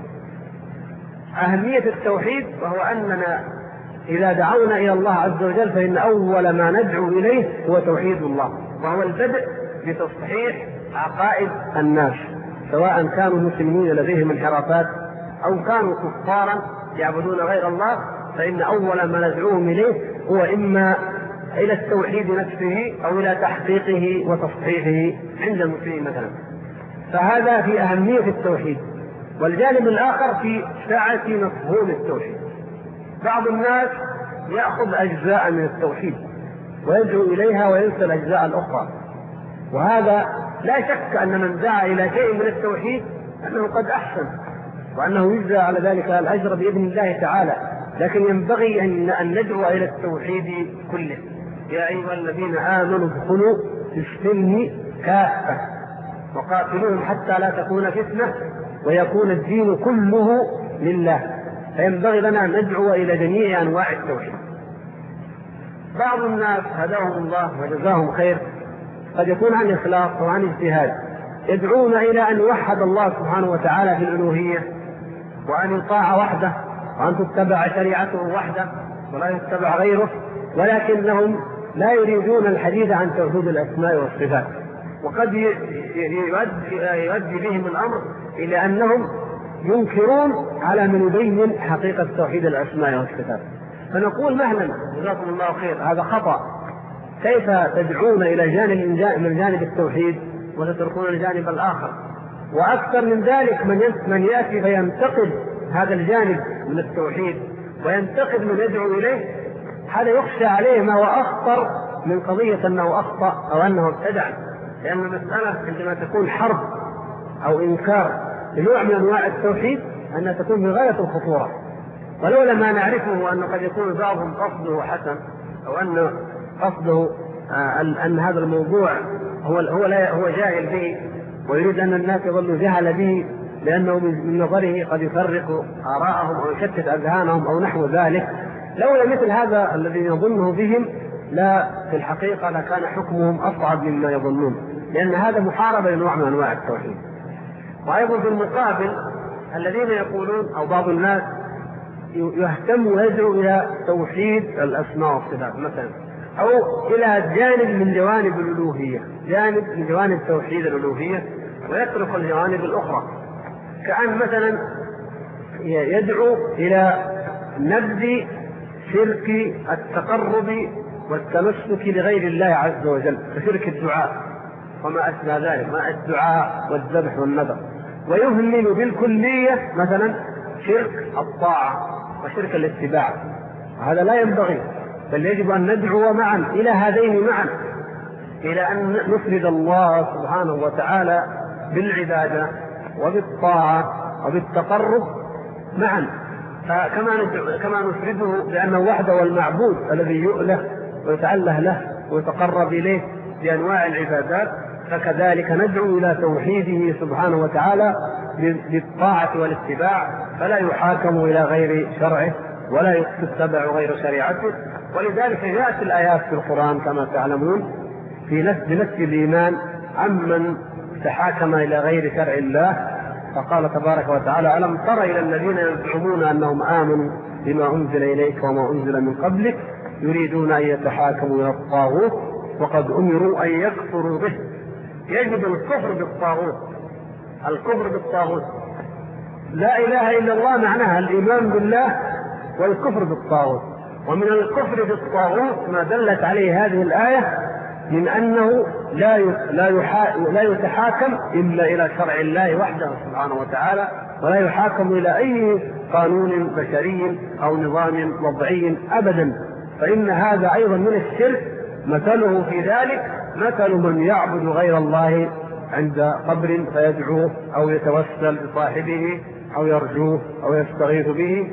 أهمية التوحيد وهو أننا إذا دعونا إلى الله عز وجل فإن أول ما ندعو إليه هو توحيد الله، وهو البدء بتصحيح عقائد الناس، سواء كانوا مسلمين لديهم انحرافات أو كانوا كفارا يعبدون غير الله، فإن أول ما ندعوهم إليه هو إما إلى التوحيد نفسه أو إلى تحقيقه وتصحيحه عند المسلمين مثلا. فهذا في أهمية التوحيد. والجانب الآخر في سعة مفهوم التوحيد. بعض الناس يأخذ أجزاء من التوحيد ويدعو إليها وينسى الأجزاء الأخرى، وهذا لا شك أن من دعا إلى شيء من التوحيد أنه قد أحسن وأنه يجزى على ذلك الأجر بإذن الله تعالى، لكن ينبغي أن ندعو إلى التوحيد كله. يا أيها الذين آمنوا ادخلوا في السلم كافة وقاتلوهم حتى لا تكون فتنة ويكون الدين كله لله. فينبغي لنا أن ندعو إلى جميع أنواع التوحيد. بعض الناس هداهم الله وجزاهم خير قد يكون عن إخلاص وعن اجتهاد يدعون إلى أن يوحد الله سبحانه وتعالى في الألوهية، وأن يطاع وحده، وأن تتبع شريعته وحده ولا يتبع غيره، ولكنهم لا يريدون الحديث عن توحيد الأسماء والصفات. وقد يؤدي بهم الأمر إلى أنهم ينكرون على من يبين حقيقة توحيد الأسماء والصفات. فنقول مهلا جزاكم الله خير، هذا خطأ. كيف تدعون إلى جانب من جانب التوحيد وتتركون الجانب الآخر؟ وأكثر من ذلك من يأتي فينتقد هذا الجانب من التوحيد وينتقد من يدعو إليه، هذا يخشى عليه ما هو أخطر من قضية أنه أخطأ أو أنه ابتدع. لأن المسألة عندما تكون حرب أو إنكار لنوع من أنواع التوحيد أنها تكون بغاية الخطورة، ولولا ما نعرفه أنه قد يكون بعضهم قصده حسن، أو أن قصده أن هذا الموضوع هو جاهل به ويريد أن الناس يظلوا جهل به لأنه من نظره قد يفرق آراءهم أو يشتت أذهانهم أو نحو ذلك. لولا مثل هذا الذي يظنه بهم لا في الحقيقة لكان حكمهم أصعب مما يظنون، لأن هذا محاربة لنوع من أنواع التوحيد. وأيضا في المقابل الذين يقولون أو بعض الناس يهتم ويدعو إلى توحيد الأسماء والصفات مثلا، أو إلى جانب من جوانب الألوهية، جانب من جوانب توحيد الألوهية، ويترك الجوانب الأخرى، كأن مثلا يدعو إلى نبذ شرك التقرب والتمسك لغير الله عز وجل كشرك الدعاء وما أشبه ذلك، ما الدعاء والذبح والنذر، ويهمل بالكلية مثلا شرك الطاعة وشرك الاتباع. هذا لا ينبغي، بل يجب أن ندعو معا إلى هذين معا، إلى أن نفرد الله سبحانه وتعالى بالعبادة وبالطاعة وبالتقرب معا. كما نفرده بأنه وحده والمعبود الذي يؤله ويتعله له ويتقرب إليه بأنواع العبادات، فكذلك ندعو إلى توحيده سبحانه وتعالى بالطاعة والاتباع، فلا يحاكم إلى غير شرعه ولا تتبع غير شريعته. ولذلك جاءت الآيات في القرآن كما تعلمون بنفي الإيمان عمن تحاكم إلى غير شرع الله. فقال تبارك وتعالى: ألم تر إلى الذين يزعمون أنهم آمنوا بما أنزل إليك وما أنزل من قبلك يريدون أن يتحاكموا إلى الطاغوت وقد أمروا أن يكفروا به. يجب الكفر بالطاغوت، الكفر بالطاغوت. لا إله إلا الله معناها الإيمان بالله والكفر بالطاغوت. ومن الكفر بالطاغوت ما دلت عليه هذه الآية من أنه لا يتحاكم إلا إلى شرع الله وحده سبحانه وتعالى، ولا يحاكم إلى أي قانون بشري أو نظام وضعي أبدا. فإن هذا أيضا من الشرك، مثله في ذلك مثل من يعبد غير الله عند قبر فيدعوه أو يتوسل بصاحبه أو يرجوه أو يستغيث به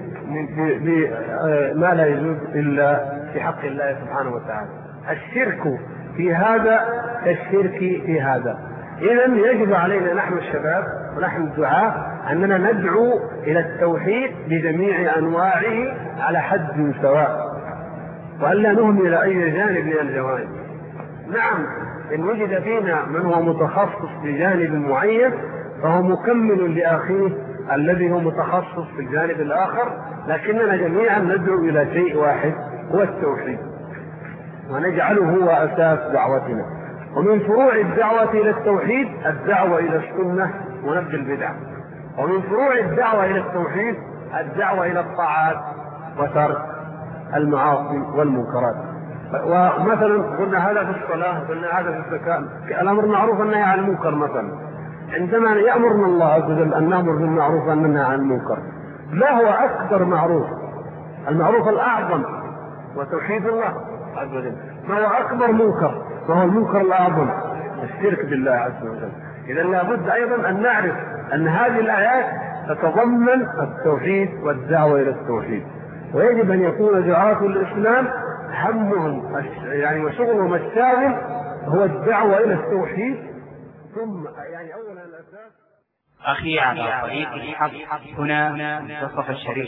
بما لا يجوز إلا في حق الله سبحانه وتعالى. الشرك في هذا كالشرك في هذا. إذن يجب علينا نحن الشباب ونحن الدعاة أننا ندعو إلى التوحيد بجميع أنواعه على حد سواء، وألا نهمل أي جانب من الجوانب. نعم، إن وجد فينا من هو متخصص بجانب معين فهو مكمل لأخيه الذي هو متخصص في الجانب الآخر، لكننا جميعا ندعو إلى شيء واحد هو التوحيد، ونجعله هو أساس دعوتنا. ومن فروع الدعوة إلى التوحيد الدعوة إلى السنة ونبذ البدع. ومن فروع الدعوة إلى التوحيد الدعوة إلى الطاعات وترك المعاصي والمنكرات. ومثلا قلنا هذا في الصلاة، قلنا هذا في الزكاة، الأمر المعروف والنهي عن المنكر. مثلا عندما يأمرنا الله عز وجل أن نأمر بالمعروف وننهى عن المنكر، ما هو أكبر معروف؟ المعروف الأعظم وتوحيد الله عز وجل. ما هو أكبر منكر؟ وهو المنكر الأعظم الشرك بالله عز وجل. إذا لابد أيضا أن نعرف أن هذه الآيات تتضمن التوحيد والدعوة إلى التوحيد، ويجب أن يكون دعاة الإسلام همهم يعني وشغلهم الشاغل هو الدعوة إلى التوحيد، ثم يعني أولا الأساس. أخي على طريق الحق هنا منتصف الشريف،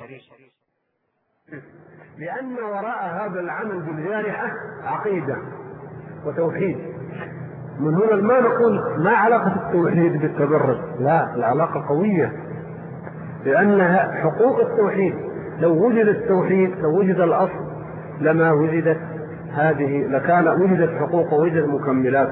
لأن وراء هذا العمل بالجارحة عقيدة وتوحيد. من هنا ما نقول ما علاقة التوحيد بالتبرج، لا، العلاقة قوية، لأنها حقوق التوحيد. لو وجد التوحيد، لو وجد الأصل، لما وجدت هذه، لكان وجدت حقوق ووجدت مكملات.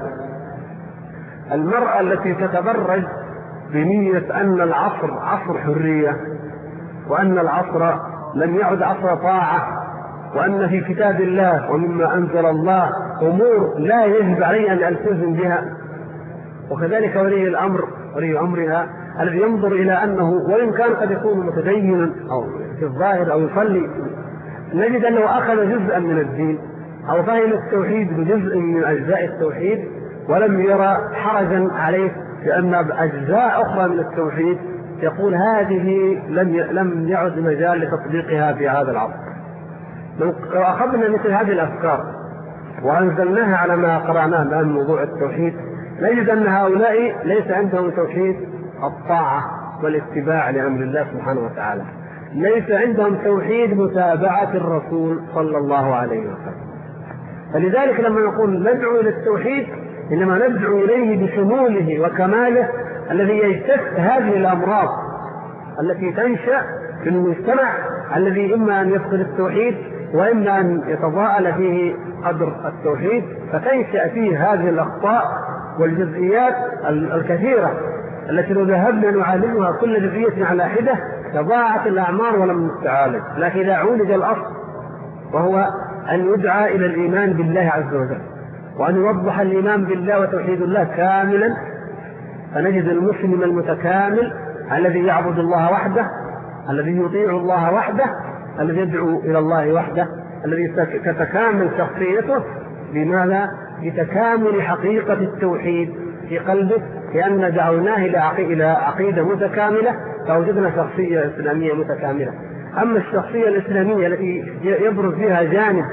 المرأة التي تتبرج بنية أن العصر عصر حرية، وأن العصر لم يعد عصر طاعة، وأن في كتاب الله ومما أنزل الله أمور لا يجب عليه أن ألتزم بها، وكذلك ولي الأمر ولي أمرها الذي ينظر إلى أنه وإن كان قد يكون متدينا أو في الظاهر أو يصلي، نجد أنه أخذ جزءا من الدين أو فهم التوحيد بجزء من أجزاء التوحيد، ولم يرى حرجا عليه لأن أجزاء أخرى من التوحيد يقول هذه لم يعد مجال لتطبيقها في هذا العصر. لو أخذنا مثل هذه الأفكار وأنزلناها على ما قرأناه الآن موضوع التوحيد، نجد أن هؤلاء ليس عندهم توحيد الطاعة والاتباع لأمر الله سبحانه وتعالى، ليس عندهم توحيد متابعة الرسول صلى الله عليه وسلم. فلذلك لما نقول ندعو إلى التوحيد إنما ندعو إليه بشموله وكماله الذي يجتث هذه الأمراض التي تنشأ في المجتمع الذي إما أن يفقد التوحيد وإما أن يتضاءل فيه قدر التوحيد، فتنشأ فيه هذه الأخطاء والجزئيات الكثيرة التي لو ذهبنا نعالجها كل جزئية على حدة تضاعت الأعمار ولم تعالج. لكن إذا عولج الأصل وهو أن يدعى إلى الإيمان بالله عز وجل، وأن يوضح الإيمان بالله وتوحيد الله كاملا، فنجد المسلم المتكامل الذي يعبد الله وحده، الذي يطيع الله وحده، الذي يدعو إلى الله وحده، الذي تتكامل شخصيته. لماذا؟ بتكامل حقيقة التوحيد في قلبه، لأن دعوناه إلى عقيدة متكاملة فوجدنا شخصية إسلامية متكاملة. أما الشخصية الإسلامية التي يبرز فيها جانب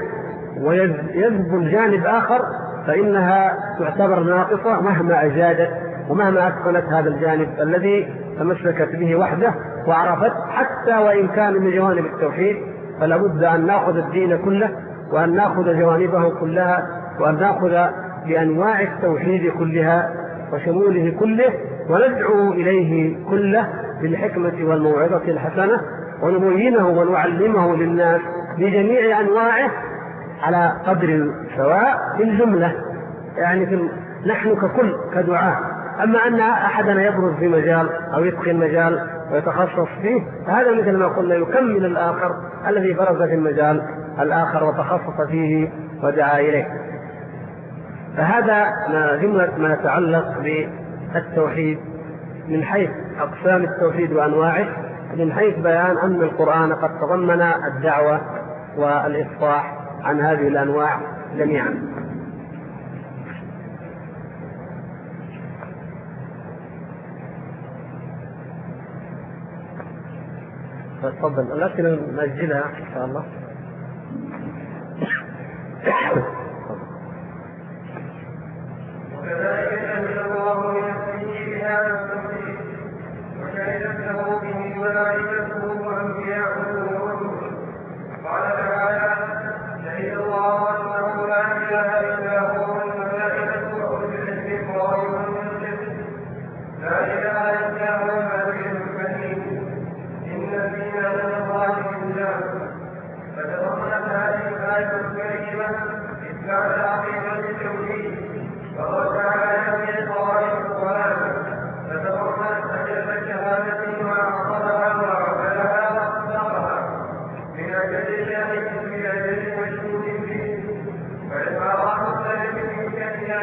ويذبل جانب آخر فإنها تعتبر ناقصة مهما أجادت ومهما أتقنت هذا الجانب الذي تمسكت به وحده وعرفت، حتى وإن كان من جوانب التوحيد. فلا بد أن نأخذ الدين كله وأن نأخذ جوانبه كلها وأن نأخذ بأنواع التوحيد كلها وشموله كله، وندعو إليه كله بالحكمة والموعظة الحسنة، ونبينه ونعلمه للناس بجميع أنواعه على قدر سواء في الجملة. يعني نحن ككل كدعاء. أما أن أحدنا يبرز في مجال أو يتقن مجال ويتخصص فيه، فهذا مثل ما قلنا يكمل الآخر الذي برز في المجال الآخر وتخصص فيه ودعا إليه. فهذا جملة ما يتعلق بالتوحيد من حيث أقسام التوحيد وأنواعه، من حيث بيان أن القرآن قد تضمن الدعوة والإصلاح عن هذه الأنواع جميعا. تفضل الأسئلة نأجلها إن شاء الله. وكذلك أنزل الله بنفسه بهذا التوحيد وشهدت له به ملائكته وأنبياؤه ورسله. قال تعالى: شهد الله أنه لا إله إلا هو والملائكة وأولو العلم قائما بالقسط لا إله إلا هو العزيز الحكيم إن الدين عند الله الإسلام. فتضمنت هذه الآية الكريمة إثبات عقيدة التوحيد، فهو تعالى يحيي طوائف الصلاة، فتضمنت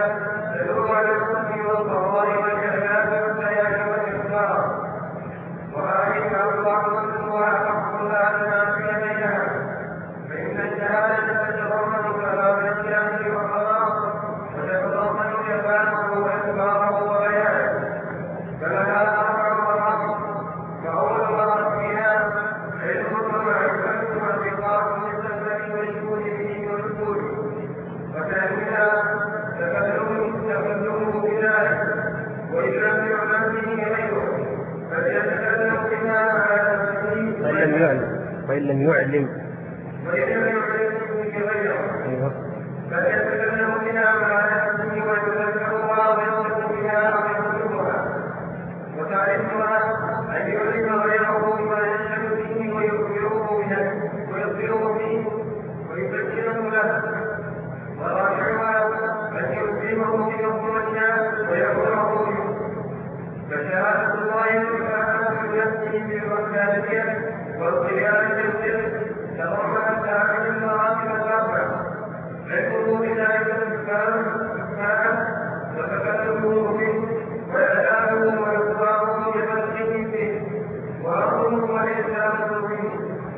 تدل على الحكم والقضاء والجهاد والبيان والإخبار، وهذه أربع وأحق لا تنافي بينها، فإن الشهادة تتضمن كلام الإسلام وخلاصه، وتتضمن جفاءه وإخباره وبيانه، فلها أربع مراتب. فأول مراتب فيها علم ومعرفة واعتقاد بالسبب والشهود به والشهود، وثانيها تكلمه بذلك وإن لم يعلم به غيره فليتكلم بما على نفسه وإن لم يعلم به غيره فليتكلم بها على نفسه ويذكرها ويصدق بها ويكتبها، وتعرفها أن يعلم غيره بما يشهد به ويخبره به ويذكره له، ورابعها أن يلزمه بحكم الناس ويأمره به. فشهادة الله سبحانه بنفسه بالوحدانية والقيام بالسر تضمنت هذه المراتب الأربع: علمه بذلك سبحانه وتكلمه به وإعلامه وإخباره بخلقه به وأمره وإرساله به.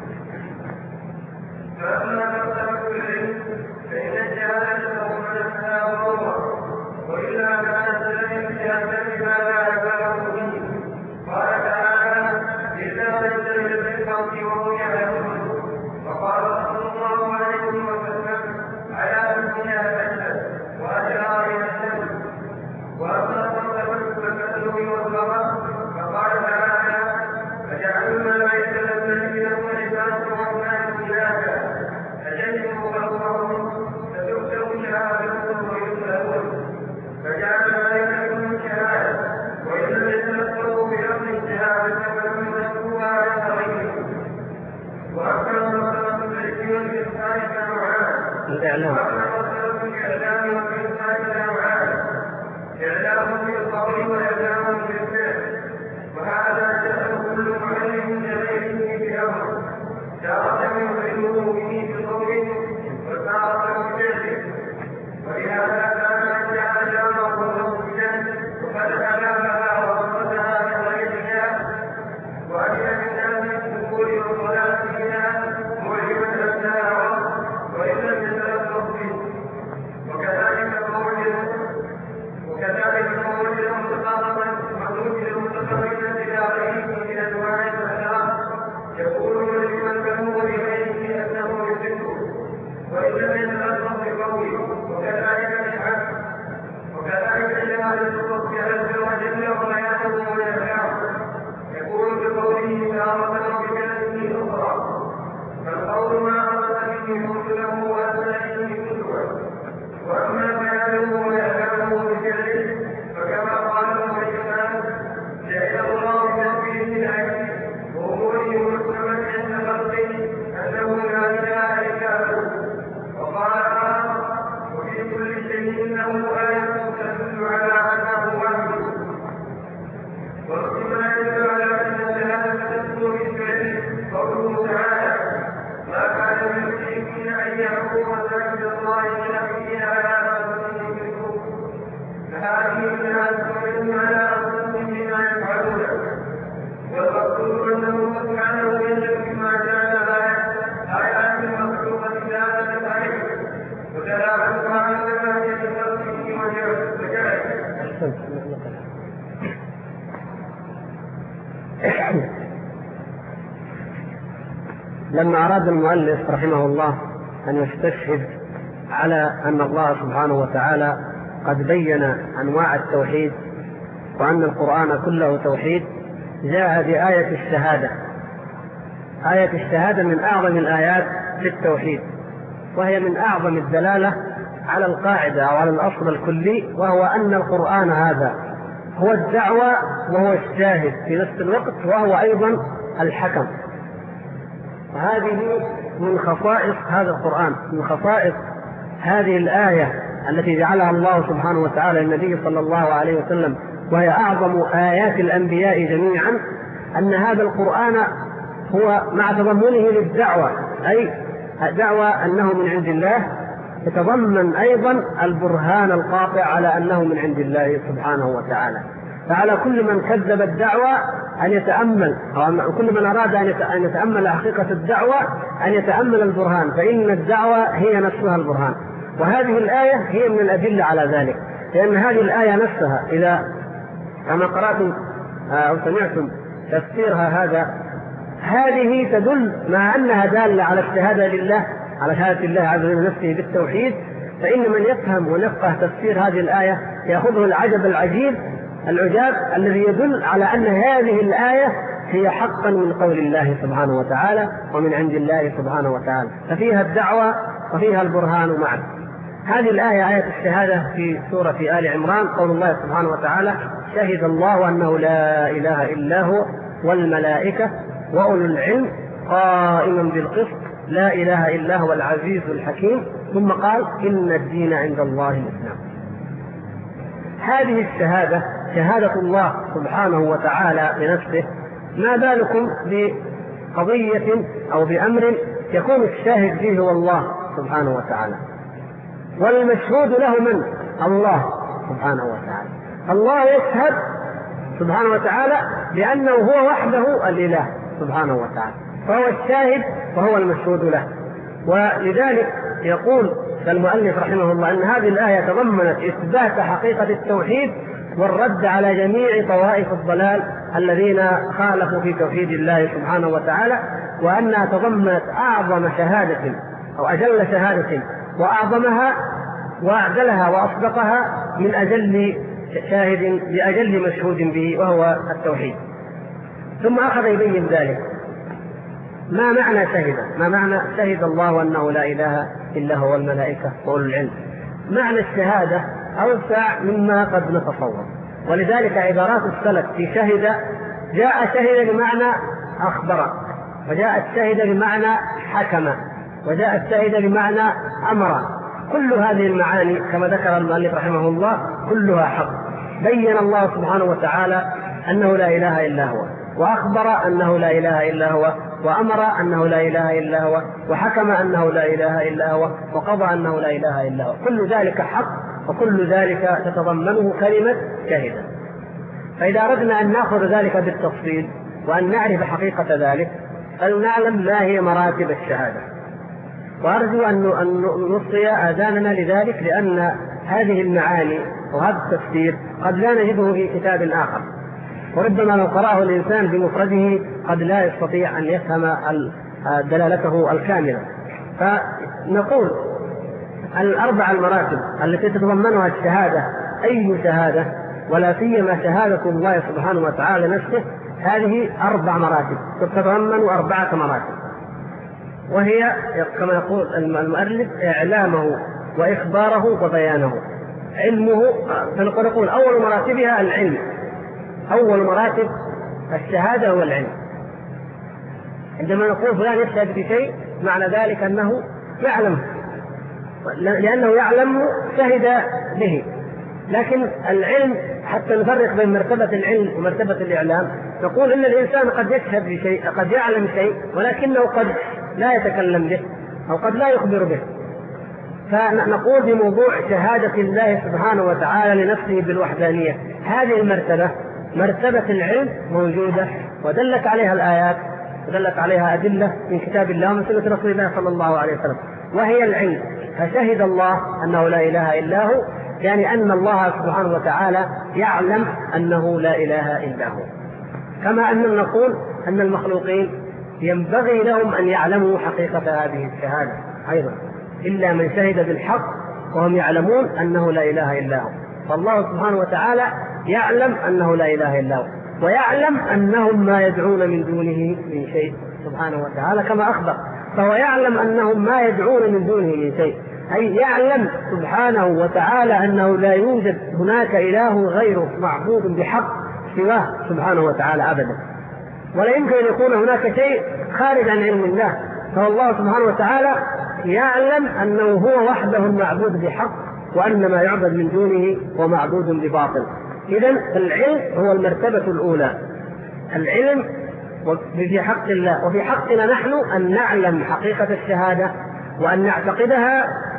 فأما مرتبة العلم فإن الشهادة تضمنتها وروى، وإلا كانت الشهادة بما لا يفعله به. قال تعالى: إلا من شهد بالحق وهو يعلمه. وقال صلى الله عليه وسلم: على أنفسنا أشهد وأشار إلى الشمس. وأما مرتبة التكلم والقرار فقال تعالى: فجعلنا الملائكة الذين خلقوا الرحمن إناثا أشهدوا خلقهم فتكتب شهادتهم ويسألون. فجعل الملائكة من شهادة وإن لم يتلقوا بأمر الشهادة فلم يمسكوها على غيرهم. وأما مرتبة العلم والإحسان فنوعان. الإعلام والإحسان نوعان: إعلام بالقول وإعلام بالفعل، وهذا شأن كل معلم لغيره بأمر، تارة يعلمه به بقوله وتارة بفعله. ولهذا كان من جعل جاره مسجدا وقد ألامها وأخرجها من غيرها، وأن من هذه الأمور والصلاة فيها معلما أبناءه وإن لم يتلفظ به. وكذلك الموجه المتقربة إلى غيره من أنواع الأخلاق يقول لمن له ولغيره أنه يحبه وإن لم يتلفظ بقوله. وكذلك العكس، وكذلك شهادة الرب عز وجل وبيانه والإعلام يقول بقوله تارة وبكلمه أخرى. فالقول ما أرسل به رسله وأرسل به كتبه، وأما بيانه وإعلامه بفعله فكما قال الإمام: جعل الله بنفسه العلم وأموره مسلمة عند خلقه أنه لا إله إلا هو. وقال آخر: وفي كل شيء له آية تدل على أنه واحد. ومما يدل على أن الشهادة تدل بالفعل قوله تعالى: ما كان للمشركين أن يعبدوا مساجد الله لنفسه على أنفسهم بالكفر، فهذه منها تدل على أنفسهم بما يفعلونه. والمقصود أنه سبحانه يجب ما جعل آيات مخلوقة دالة عليه وتلاعبها عن ذلك بخلقه وجعله. لما أراد المؤلف رحمه الله أن يستشهد على أن الله سبحانه وتعالى قد بين أنواع التوحيد وأن القرآن كله توحيد، جاء بآية الشهادة. آية الشهادة من أعظم الآيات في التوحيد، وهي من أعظم الدلالة على القاعدة أو على الأصل الكلي، وهو أن القرآن هذا هو الدعوة وهو الشاهد في نفس الوقت، وهو أيضا الحكم. وهذه من خصائص هذا القرآن، من خصائص هذه الآية التي جعلها الله سبحانه وتعالى للنبي صلى الله عليه وسلم، وهي أعظم آيات الأنبياء جميعا، أن هذا القرآن هو مع تضمنه للدعوة، أي دعوة أنه من عند الله، يتضمن أيضا البرهان القاطع على أنه من عند الله سبحانه وتعالى. فعلى كل من كذب الدعوة أن يتأمل، أو كل من أراد أن يتأمل حقيقة الدعوة أن يتأمل البرهان، فإن الدعوة هي نفسها البرهان. وهذه الآية هي من الأدلة على ذلك، لأن هذه الآية نفسها إذا كما قرأتم أو سمعتم تفسيرها هذه تدل مع أنها دالة على الشهادة لله، على شهادة الله عز وجل نفسه بالتوحيد، فإن من يفهم ونفقه تفسير هذه الآية يأخذه العجب العجاب الذي يدل على أن هذه الآية هي حقا من قول الله سبحانه وتعالى ومن عند الله سبحانه وتعالى، ففيها الدعوة وفيها البرهان معا. هذه الآية آية الشهادة في سورة آل عمران، قول الله سبحانه وتعالى: شهد الله أنه لا إله إلا هو والملائكة وأولو العلم قائما بالقسط لا إله إلا هو العزيز الحكيم. ثم قال: إن الدين عند الله الإسلام. هذه الشهادة شهادة الله سبحانه وتعالى لنفسه، ما بالكم بقضية أو بأمر يكون الشاهد فيه هو الله سبحانه وتعالى، والمشهود له من؟ الله سبحانه وتعالى. الله يشهد سبحانه وتعالى بأنه هو وحده الإله سبحانه وتعالى، فهو الشاهد وهو المشهود له. ولذلك يقول المؤلف رحمه الله أن هذه الآية تضمنت إثبات حقيقة التوحيد والرد على جميع طوائف الضلال الذين خالفوا في توحيد الله سبحانه وتعالى، وأنها تضمنت أعظم شهادة أو أجل شهادة وأعظمها وأعدلها وأصدقها من أجل شاهد بأجل مشهود به وهو التوحيد. ثم أخذ يبين ذلك. ما معنى شهد؟ ما معنى شهد الله أنه لا إله إلا هو الملائكة وأولو العلم؟ معنى الشهادة أوسع مما قد نتصور، ولذلك عبارات السلف في شهد جاء شهد بمعنى أخبر، وجاءت شهد بمعنى حكم، وجاءت شهد بمعنى أمر. كل هذه المعاني كما ذكر المؤلف رحمه الله كلها حق. بين الله سبحانه وتعالى أنه لا إله إلا هو، وأخبر أنه لا إله إلا هو، وأمر أنه لا إله إلا هو، وحكم أنه لا إله إلا هو، وقضى أنه لا إله إلا هو. كل ذلك حق، وكل ذلك تتضمنه كلمة شهد. فإذا أردنا أن نأخذ ذلك بالتفصيل وأن نعرف حقيقة ذلك فلنعلم ما هي مراتب الشهادة. وأرجو أن نصغي آذاننا لذلك، لأن هذه المعاني وهذا التفسير قد لا نجده في كتاب آخر، وربما لو قرأه الإنسان بمفرده قد لا يستطيع أن يفهم دلالته الكاملة. فنقول الأربع المراتب التي تتضمنها الشهادة، أي شهادة ولا سيما شهادة الله سبحانه وتعالى نفسه، هذه 4 مراتب تتضمن 4 مراتب، وهي كما يقول المؤلف إعلامه وإخباره وبيانه. علمه، فنقول أول مراتبها العلم، أول مراتب الشهادة هو العلم. عندما نقول فلان يشهد بشيء معنى ذلك أنه يعلم، لأنه يعلم شهد به. لكن العلم حتى نفرق بين مرتبة العلم ومرتبة الإعلام، نقول إن الإنسان قد يشهد بشيء، قد يعلم شيء، ولكنه قد لا يتكلم به أو قد لا يخبر به. فنقول بموضوع شهادة الله سبحانه وتعالى لنفسه بالوحدانية، هذه المرتبة مرتبة العلم موجودة، ودلت عليها الآيات ودلت عليها أدلة من كتاب الله ومن سنة رسول الله صلى الله عليه وسلم، وهي العلم. فشهد الله أنه لا إله إلا هو، يعني أن الله سبحانه وتعالى يعلم أنه لا إله إلا هو. كما أن نقول أن المخلوقين ينبغي لهم أن يعلموا حقيقة هذه الشهادة أيضا، إلا من شهد بالحق وهم يعلمون أنه لا إله إلا هو. فالله سبحانه وتعالى يعلم أنه لا إله إلا هو، ويعلم أنهم ما يدعون من دونه من شيء سبحانه وتعالى كما أخبر. فهو يعلم أنهم ما يدعون من دونه من شيء، أي يعلم سبحانه وتعالى أنه لا يوجد هناك إله غيره معبود بحق سواه سبحانه وتعالى أبدا، ولا يمكن أن يكون هناك شيء خارج عن علم الله. فالله سبحانه وتعالى يعلم أنه هو وحده المعبود بحق، وأن ما يعبد من دونه هو معبود بباطل. إذن العلم هو المرتبة الأولى، العلم في حق الله، وفي حقنا نحن أن نعلم حقيقة الشهادة وأن نعتقدها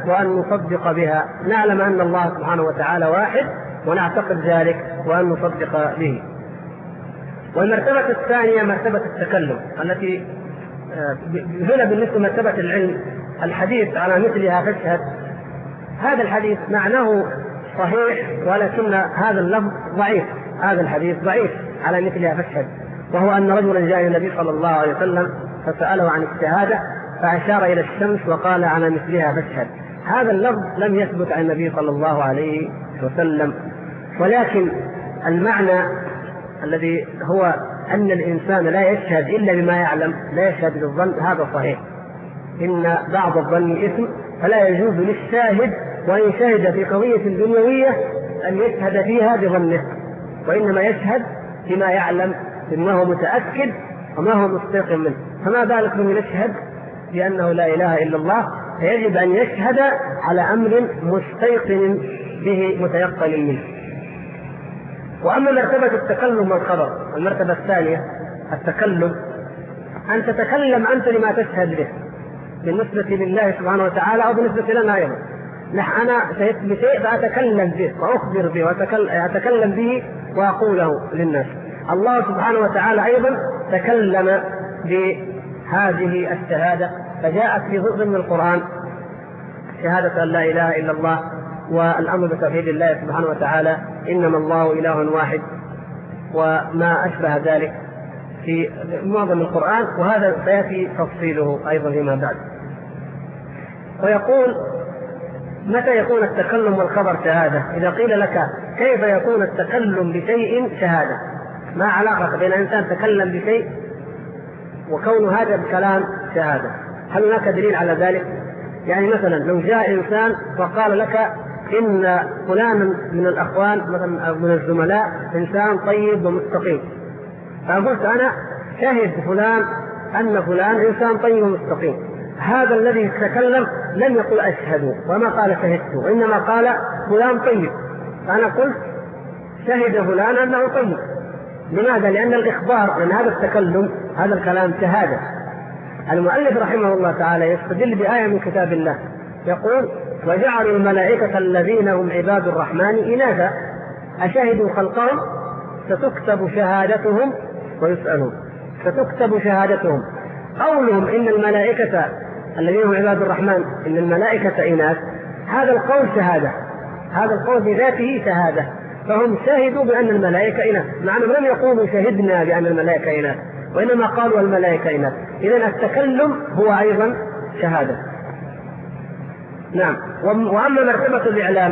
وأن نصدق بها، نعلم أن الله سبحانه وتعالى واحد ونعتقد ذلك وأن نصدق به. والمرتبة الثانية مرتبة التكلم التي هنا بالنسبة لمرتبة العلم الحديث على مثلها فاشهد. هذا الحديث معناه صحيح ولكن هذا اللفظ ضعيف، هذا الحديث ضعيف على مثلها فاشهد، وهو أن رجلا جاء إلى النبي صلى الله عليه وسلم فسأله عن الشهادة فأشار إلى الشمس وقال على مثلها فاشهد. هذا اللفظ لم يثبت عن النبي صلى الله عليه وسلم، ولكن المعنى الذي هو أن الإنسان لا يشهد إلا بما يعلم، لا يشهد بالظن، هذا صحيح. إن بعض الظن إثم، فلا يجوز للشاهد وإن شهد في قضية دنيوية أن يشهد فيها بظنه، وإنما يشهد بما يعلم إنه متأكد وما هو مستيقن منه. فما بالك من يشهد بأنه لا إله إلا الله، فيجب أن يشهد على أمر مستيقن به متيقن منه. وأما مرتبة التكلم والخبر، المرتبة الثانية التكلم، أن تتكلم أنت لما تشهد به بالنسبة لله سبحانه وتعالى أو بالنسبة لنا أيضا. أنا شهدت بشيء فأتكلم به وأخبر به وأتكلم به وأقوله للناس. الله سبحانه وتعالى أيضا تكلم بهذه الشهادة، فجاءت في ضمن القرآن شهادة أن لا إله إلا الله والأمر بتوحيد الله سبحانه وتعالى، إنما الله إله واحد، وما أشبه ذلك في معظم القرآن، وهذا سيأتي تفصيله أيضا فيما بعد. ويقول متى يكون التكلم والخبر شهادة؟ إذا قيل لك كيف يكون التكلم بشيء شهادة، ما علاقة بين إنسان تكلم بشيء وكون هذا الكلام شهادة؟ هل هناك دليل على ذلك؟ يعني مثلا لو جاء إنسان وقال لك إن فلانا من الأخوان مثلا أو من الزملاء إنسان طيب ومستقيم، فقلت أنا شهد فلان أن فلان إنسان طيب ومستقيم، هذا الذي يتكلم لم يقل أشهد وما قال شهدت، وإنما قال فلان طيب، فأنا قلت شهد فلان أنه طيب. لماذا؟ لأن الإخبار من هذا التكلم هذا الكلام شهادة. المؤلف رحمه الله تعالى يستدل بآية من كتاب الله يقول وجعلوا الملائكة الذين هم عباد الرحمن إناثا أشهدوا خلقهم ستكتب شهادتهم ويسألون. ستكتب شهادتهم. قولهم إن الملائكة الذين هم عباد الرحمن إن الملائكة إناث، هذا القول شهادة، هذا القول بذاته شهادة، فهم شهدوا بأن الملائكة إناث، مع أنهم لم يقولوا شهدنا بأن الملائكة إناث، وإنما قالوا الملائكة إناث. إذن التكلم هو أيضا شهادة. نعم. وأما مرتبة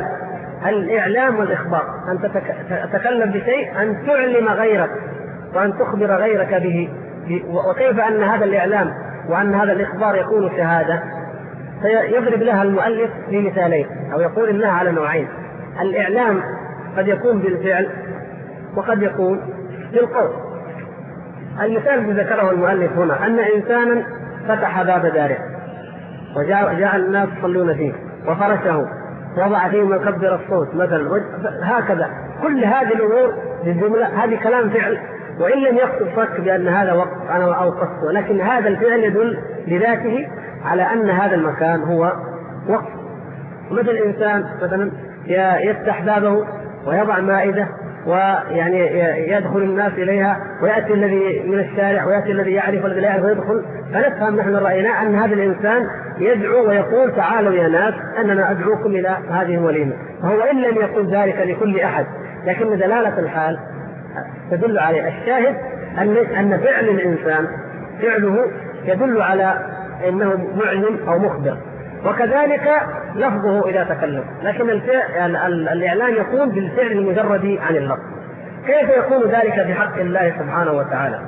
الإعلام والإخبار، أن تتكلم بشيء، أن تعلم غيرك وأن تخبر غيرك به. وكيف أن هذا الإعلام وأن هذا الإخبار يكون شهادة؟ فيضرب لها المؤلف في مثالين، أو يقول إنها على نوعين. الإعلام قد يكون بالفعل وقد يكون بالقول. المثال الذي ذكره المؤلف هنا أن إنسانا فتح باب داره وجاء الناس يصلون فيه وفرشه وضع فيه مكبر الصوت مثلا، هكذا. كل هذه الأمور بالجملة هذه كلام فعل، وإن لم يقصد شك بأن هذا وقت أنا أوقفت، ولكن هذا الفعل يدل بذاته على أن هذا المكان هو وقت. مثل إنسان مثلا يفتح بابه ويضع مائدة ويعني يدخل الناس إليها، ويأتي الذي من الشارع ويأتي الذي يعرف والذي لا يعرف ويدخل، فنفهم نحن رأينا أن هذا الإنسان يدعو ويقول تعالوا يا ناس أننا أدعوكم إلى هذه الوليمة. فهو إن لم يقل ذلك لكل أحد، لكن دلالة الحال تدل عليه. الشاهد أن فعل الإنسان فعله يدل على أنه معلم أو مخبر، وكذلك لفظه إذا تكلم. لكن الإعلان يكون بالفعل المجرد عن اللفظ. كيف يكون ذلك في حق الله سبحانه وتعالى؟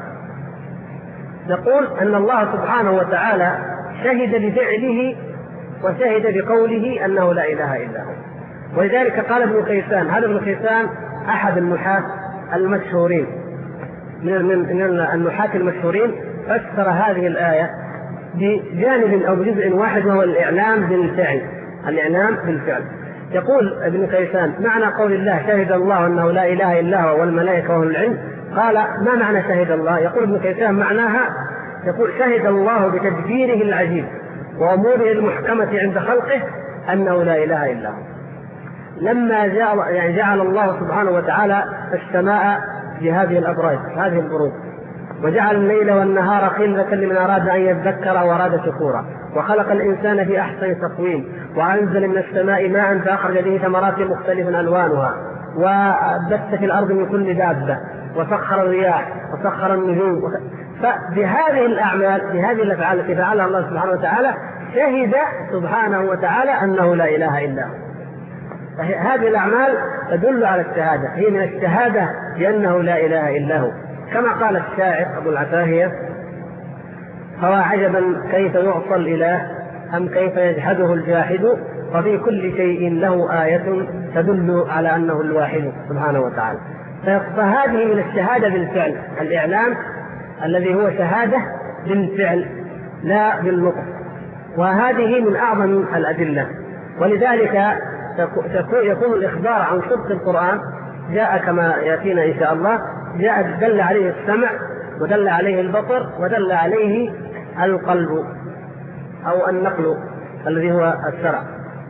نقول أن الله سبحانه وتعالى شهد بفعله وشهد بقوله أنه لا إله إلا هو. ولذلك قال ابن كيسان، هذا ابن كيسان أحد النحاة المشهورين من النحاة المشهورين، فسر هذه الآية بجانب أو بجزء واحد، وهو الإعلام بالفعل. الإعلام بالفعل. يقول ابن كيسان معنى قول الله شهد الله أنه لا إله إلا هو والملائكة وأولو العلم، قال ما معنى شهد الله؟ يقول ابن كيسان معناها يقول شهد الله بتدبيره العجيب وأموره المحكمة عند خلقه أنه لا إله إلا هو. لما جعل الله سبحانه وتعالى السماء بهذه الأبراج هذه البروج، وجعل الليل والنهار خلفة لمن أراد أن يذكر وأراد شكورا، وخلق الإنسان في أحسن تقويم، وأنزل من السماء ماء فأخرج به ثمرات مختلفا ألوانها، وبث في الأرض من كل دابة، وسخر الرياح وسخر النجوم. فبهذه الأعمال بهذه الأفعال التي فعلها الله سبحانه وتعالى شهد سبحانه وتعالى أنه لا إله إلا هو. هذه الأعمال تدل على الشهادة، هي من الشهادة بأنه لا إله إلا هو. كما قال الشاعر أبو العتاهية: فوا عجبا كيف يعصى الإله أم كيف يجحده الجاحد، وفي كل شيء له آية تدل على أنه الواحد سبحانه وتعالى. فهذه من الشهادة بالفعل، الإعلام الذي هو شهادة بالفعل لا بالنطق، وهذه من أعظم الأدلة. ولذلك يكون الإخبار عن صدق القرآن جاء كما يأتينا إن شاء الله، جاء دل عليه السمع، ودل عليه البصر، ودل عليه القلب أو النقل الذي هو الشرع.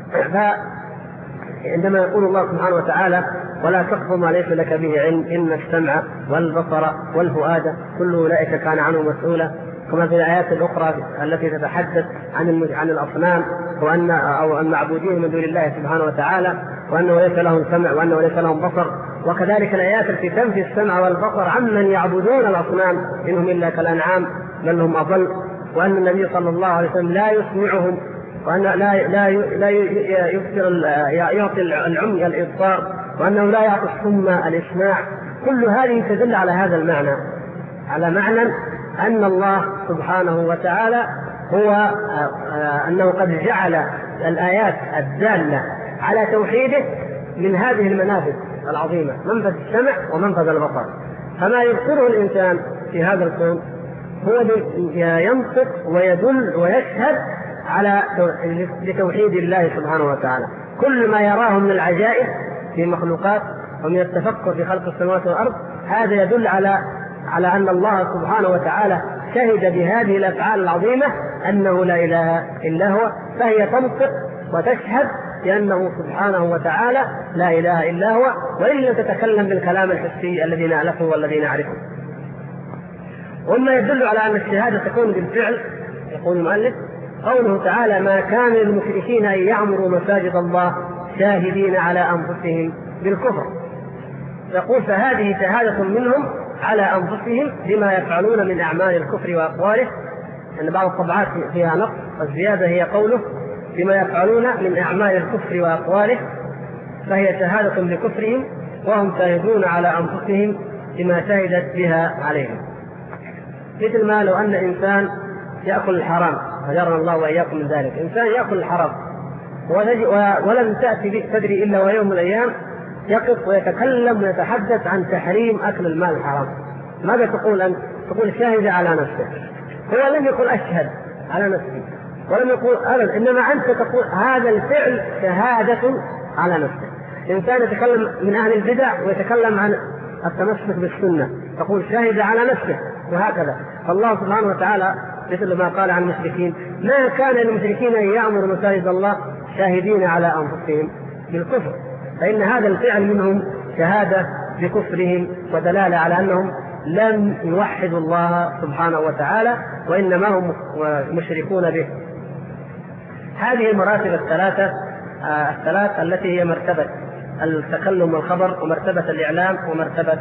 فعندما يقول الله سبحانه وتعالى: ولا تقف ما ليس لك به علم إن السمع والبصر والفؤاد كل أولئك كان عنه مسؤولا، كما في الآيات الأخرى التي تتحدث عن الأصنام وأن أو المعبودين من دون الله سبحانه وتعالى، وأنه ليس لهم سمع وأنه ليس لهم بصر. وكذلك الآيات التي تنفي السمع والبصر عمن يعبدون الأصنام إنهم إلا كالأنعام بل هم أضل، وأن النبي صلى الله عليه وسلم لا يسمعهم، وأن لا يعطي العمي الإبصار، وأنه لا يعطي الصم الإسماع. كل هذه تدل على هذا المعنى، على معنى أن الله سبحانه وتعالى هو أنه قد جعل الآيات الدالة على توحيده من هذه المنافذ العظيمة، منفذ السمع ومنفذ البصر. فما يبصره الإنسان في هذا الكون هو ينطق ويدل ويشهد على لتوحيد الله سبحانه وتعالى. كل ما يراه من العجائب في المخلوقات ومن التفكر في خلق السماوات والأرض هذا يدل على أن الله سبحانه وتعالى شهد بهذه الأفعال العظيمة أنه لا إله إلا هو، فهي تنطق وتشهد بأنه سبحانه وتعالى لا إله إلا هو، وإن لم تتكلم بالكلام الحسي الذي نعرفه والذي نعرفه. وما يدل على أن الشهادة تكون بالفعل، يقول المؤلف: قوله تعالى: ما كان للمشركين أن يعمروا مساجد الله شاهدين على أنفسهم بالكفر. يقول: فهذه شهادة منهم على أنفسهم بما يفعلون من أعمال الكفر وأقواله، أن بعض الطبعات فيها نقص، والزيادة هي قوله بما يفعلون من أعمال الكفر وأقواله، فهي شهادة بكفرهم وهم شاهدون على أنفسهم بما شهدت بها عليهم. مثل ما لو أن إنسان يأكل الحرام، فجرنا الله وإياكم من ذلك، إنسان يأكل الحرام ولم تدري إلا ويوم من الأيام يقف ويتكلم ويتحدث عن تحريم أكل المال الحرام، ماذا تقول أنت؟ تقول شاهد على نفسه. هو لم يقل أشهد على نفسي ولم يقول أبدا، إنما أنت تقول هذا الفعل شهادة على نفسه. إنسان يتكلم من أهل البدع ويتكلم عن التمسك بالسنة تقول شاهد على نفسه، وهكذا. فالله سبحانه وتعالى مثل ما قال عن المشركين: ما كان للمشركين أن يعمروا مساجد الله شاهدين على أنفسهم بالكفر، فإن هذا الفعل منهم شهادة بكفرهم ودلالة على أنهم لم يوحدوا الله سبحانه وتعالى وإنما هم مشركون به. هذه المراتب الثلاث التي هي مرتبة التكلم والخبر، ومرتبة الإعلام، ومرتبة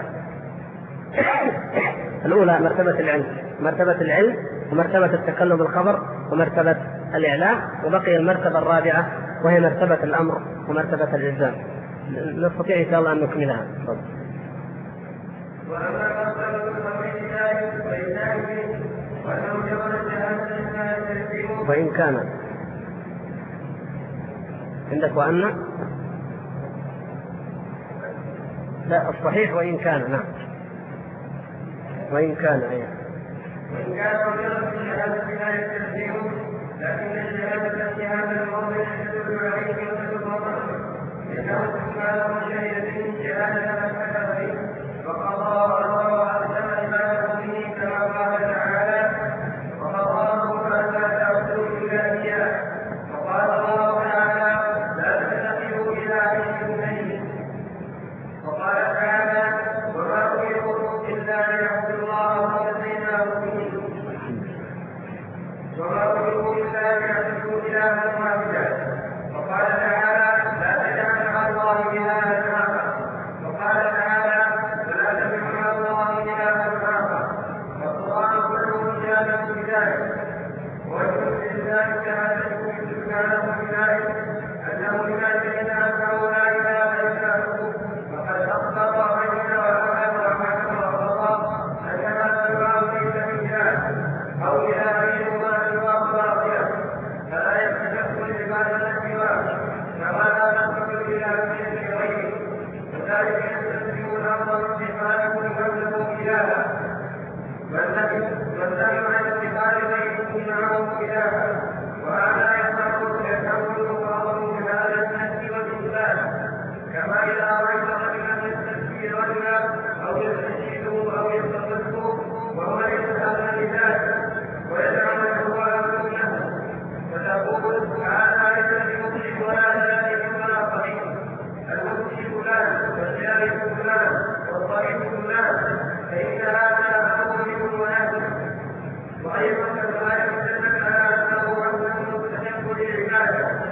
الأولى مرتبة العلم ومرتبة التكلم بالخبر ومرتبة الإعلام، وبقي المرتبة الرابعة وهي مرتبة الأمر ومرتبة الإلزام. نستطيع إن شاء الله أن نكملها. وإن كان عندك وأن لا الصحيح وإن كان، نعم وإن كان وإن كان رجلا في شهادة لا يستلزمه، لكن الشهادة في هذا الموضع تدل عليه وتدل عليه، لأنه سبحانه شهد به شهادة من كتب به، وقضى الله أحسن عباده به كما قال تعالى: وقضى ربك ألا تعبدوا إلا إياه. وقال الله تعالى: خلافه، وهذا يحتمل بعضهم هذا النهي والإجمال، كما إذا رأيت رجلا يستشفي رجلا أو يستشهده أو يستغفره وهو يتهمل بذلك ويدعو له على سنته، فتقول هذا ليس بمشرك ولا ذلك ولا قريب، المشرك فلان والجاهل فلان والضعيف فلان، فإن هذا مؤمن ونافع. وأيضا كما يستدل على أنه مستحق للعبادة.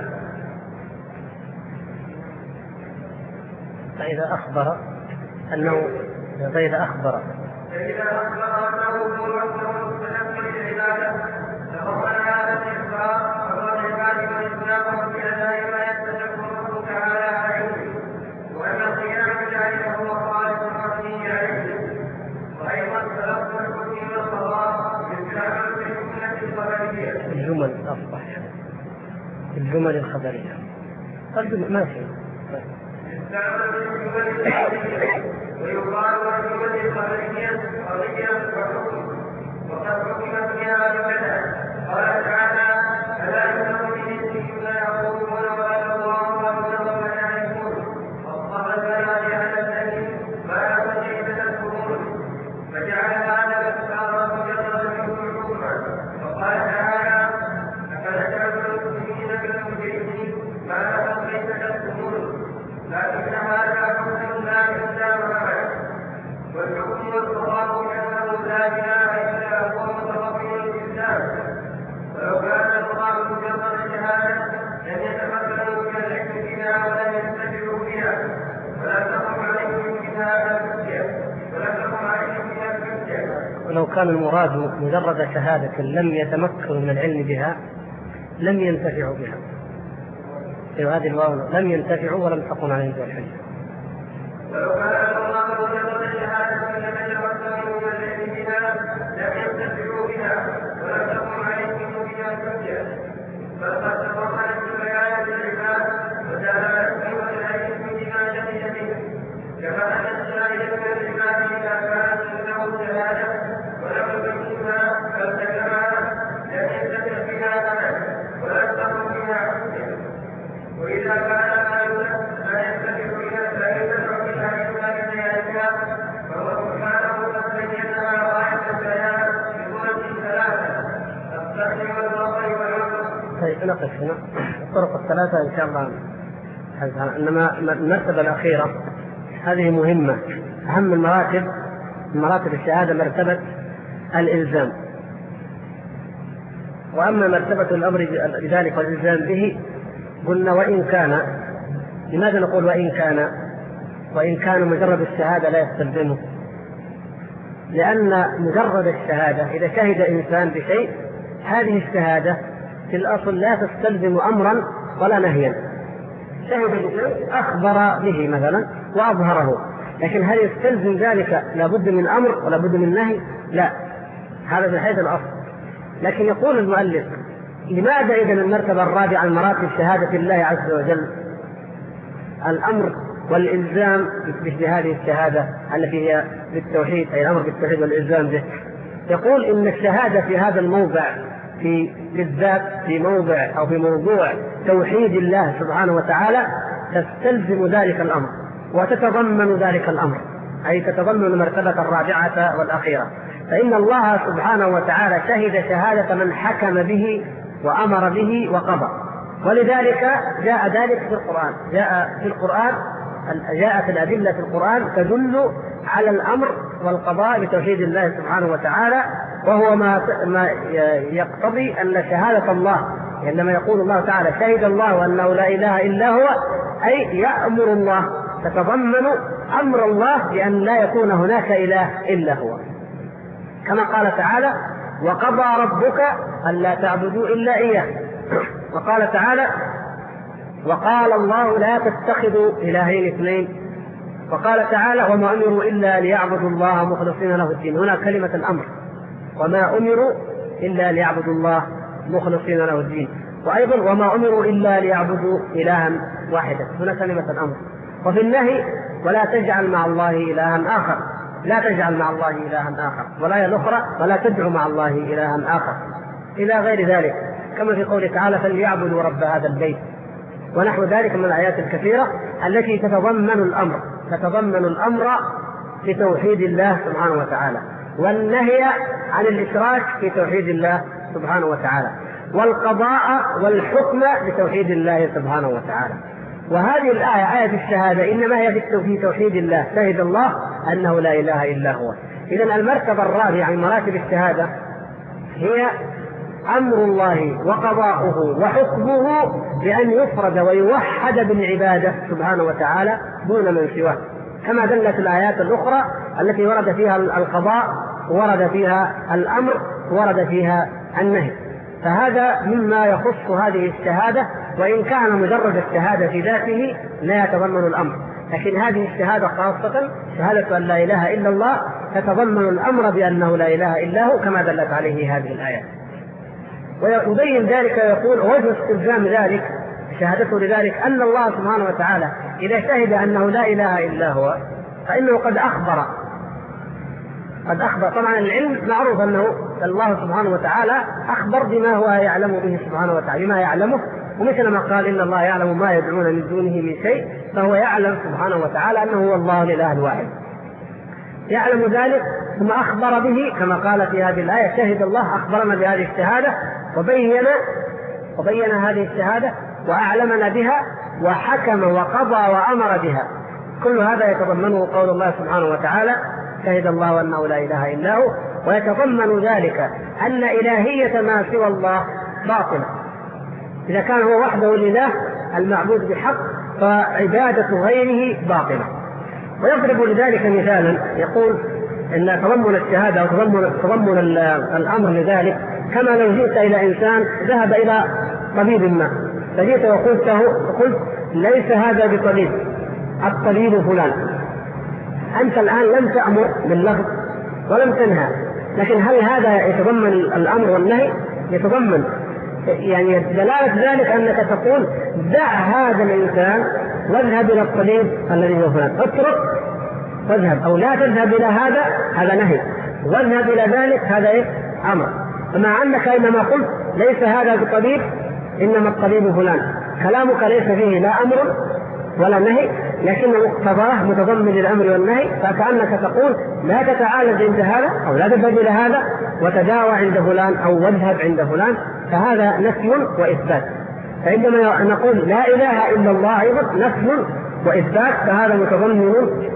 فإذا أخبر أنه أنه مستحق للعبادة تضمن هذا الإخبار أمر العباد وإسلامهم بأداء ما يستحق الله تعالى عليه، وأن القيام بذلك هو خالق الرحمن عليه. وأيضا تلقى الحكم والقضاء بالتعامل بالجملة الخبرية. الجمل أصبح الجمل الخبرية ما في ويقال والجمل الخبرية قضية وحكم، وقد حكم فيها بكذا. قال تعالى: ألا يؤمن بمثله ما يقولون ولا الله ورسوله ولا يكون واصطفى البيان على الذي ما كيف تذكرون، فجعل هذا الاختيار مجرد منه حكما. وقال تعالى: أفنجعل المسلمين كالمجرمين ما لهم كيف تذكرون، لكن هذا حكم لا يزال أبدا. والحكم والقضاء بأنه لا إله إلا هو متوفي الإسلام، ولو كان الله مجرد شهادة لم يتمكنوا من العلم بها ولا ينتفعوا بها، ولا تقم عليهم بها الحجة، ولو كان المراد مجرد شهادة لم يتمكنوا من العلم بها لم ينتفعوا بها. في هذه الواو لم ينتفعوا ولم تقم عليهم بها الحجة. ولو كان الله مجرد شهادة لم يتمكنوا من العلم بها لم ينتفعوا بها ولم تقم عليهم بها الحجة، بل قد تضمنت ببيان العباد ودلالته والعلم بما جهل به، كما أن الشاهد من العباد إذا كانت له شهادة ولم يبينها فالتزمها لم ينتفع بها أبدا ولم تقم بها حجة. وإذا كان لا ينتفع بها فينتفع بها إلا ببيانها، فهو سبحانه قد بينها غاية البيان بصورة ثلاثة: السمع والبصر والعقل. طيب نقف هنا. الطرق الثلاثة إن شاء الله حزها. إنما المرتبة الأخيرة هذه مهمة، أهم مراتب الشهادة مرتبة الإلزام. وأما مرتبة الأمر بذلك والإلزام به قلنا وإن كان. لماذا نقول وإن كان مجرد الشهادة لا يستلزمه؟ لأن مجرد الشهادة إذا شهد إنسان بشيء هذه الشهادة في الأصل لا تستلزم أمرا ولا نهيا. شهد بشيء أخبر به مثلا وأظهره، لكن هل يستلزم ذلك لابد من أمر ولا بد من نهي؟ لا، هذا من حيث الأصل. لكن يقول المؤلف: لماذا إذا المرتبة الرابعة من مراتب شهادة الله عز وجل الأمر والإلزام بهذه الشهادة التي هي بالتوحيد، أي الأمر بالتوحيد والإلزام به؟ يقول إن الشهادة في هذا الموضع بالذات في موضع أو في موضوع توحيد الله سبحانه وتعالى تستلزم ذلك الأمر وتتضمن ذلك الأمر، أي تتضمن المرتبة الرابعة والأخيرة. فإن الله سبحانه وتعالى شهد شهادة من حكم به وأمر به وقضى، ولذلك جاء ذلك في القرآن. جاءت الأدلة في القرآن تدل على الأمر والقضاء بتوحيد الله سبحانه وتعالى، وهو ما يقتضي أن شهادة الله، عندما يقول الله تعالى شهد الله أنه لا إله إلا هو، أي يأمر الله، تتضمن أمر الله بأن لا يكون هناك إله إلا هو، كما قال تعالى: وقضى ربك ألا تعبدوا إلا إياه. وقال تعالى: وقال الله لا تتخذوا إلهين اثنين. وقال تعالى: وما أمروا إلا ليعبدوا الله مخلصين له الدين. هنا كلمة الأمر، وما أمروا إلا ليعبدوا الله مخلصين له الدين. وأيضا وما أمروا إلا ليعبدوا إلها واحدا، هنا كلمة الأمر. وفي النهي: ولا تجعل مع الله إلها آخر، لا تجعل مع الله إلها آخر. والآية الأخرى: ولا تدعو مع الله إلها آخر. إلى غير ذلك، كما في قوله تعالى فليعبدوا رب هذا البيت، ونحو ذلك من الآيات الكثيرة التي تتضمن الأمر بتوحيد الله سبحانه وتعالى، والنهي عن الإشراك في توحيد الله سبحانه وتعالى، والقضاء والحكم بتوحيد الله سبحانه وتعالى. وهذه الآية آية الشهادة إنما هي في توحيد الله، شهد الله أنه لا إله إلا هو. إذن المرتبة الرابعة من مراتب الشهادة هي أمر الله وقضاؤه وحكمه بأن يفرد ويوحد بالعبادة سبحانه وتعالى دون من سواه، كما دلت الآيات الأخرى التي ورد فيها القضاء، ورد فيها الأمر، ورد فيها النهي. فهذا مما يخص هذه الشهادة، وإن كان مجرد الشهادة في ذاته لا يتضمن الأمر، لكن هذه الشهادة خاصة شهادة أن لا إله إلا الله تتضمن الأمر بأنه لا إله إلا هو، كما دلت عليه هذه الآيات. ويبين ذلك ويقول وجه استلزام ذلك شهادته لذلك أن الله سبحانه وتعالى إذا شهد أنه لا إله إلا هو فإنه قد أخبر. طبعا العلم معروف أنه الله سبحانه وتعالى أخبر بما هو يعلم به سبحانه وتعالى، بما يعلمه، ومثل ما قال إن الله يعلم ما يدعون من دونه من شيء، فهو يعلم سبحانه وتعالى أنه هو الله الإله الواحد، يعلم ذلك ثم أخبر به كما قال في هذه الآية شهد الله، أخبرنا بهذه الشهادة وبين هذه الشهادة وأعلمنا بها وحكم وقضى وأمر بها. كل هذا يتضمنه قول الله سبحانه وتعالى شهد الله أنه لا إله إلا هو، ويتضمن ذلك أن إلهية ما سوى الله باطلة. إذا كان هو وحده الإله المعبود بحق فعبادة غيره باطلة. ويضرب لذلك مثالا يقول إن تضمن الشهادة وتضمن الأمر لذلك كما لو جئت إلى إنسان ذهب إلى طبيب ما، فجئت وقلت ليس هذا بطبيب، الطبيب فلان. أنت الآن لم تأمر باللفظ ولم تنهى، لكن هل هذا يتضمن الأمر والنهي؟ يتضمن، يعني دلالة ذلك أنك تقول دع هذا الإنسان واذهب إلى الطبيب الذي هو فلان، اترك واذهب، أو لا تذهب إلى هذا نهي، واذهب إلى ذلك هذا أمر. فمع أنك إنما قلت ليس هذا بطبيب إنما الطبيب فلان، كلامك ليس فيه لا أمر ولا نهي، لكن مقتضاه متضمن للأمر والنهي، فكأنك تقول لا تتعالج عند هذا أو لا تذهب إلى هذا وتداوى عند فلان أو واذهب عند فلان، فهذا نفي وإثبات. فعندما نقول لا إله إلا الله أيضا نفي وإثبات، فهذا متضمن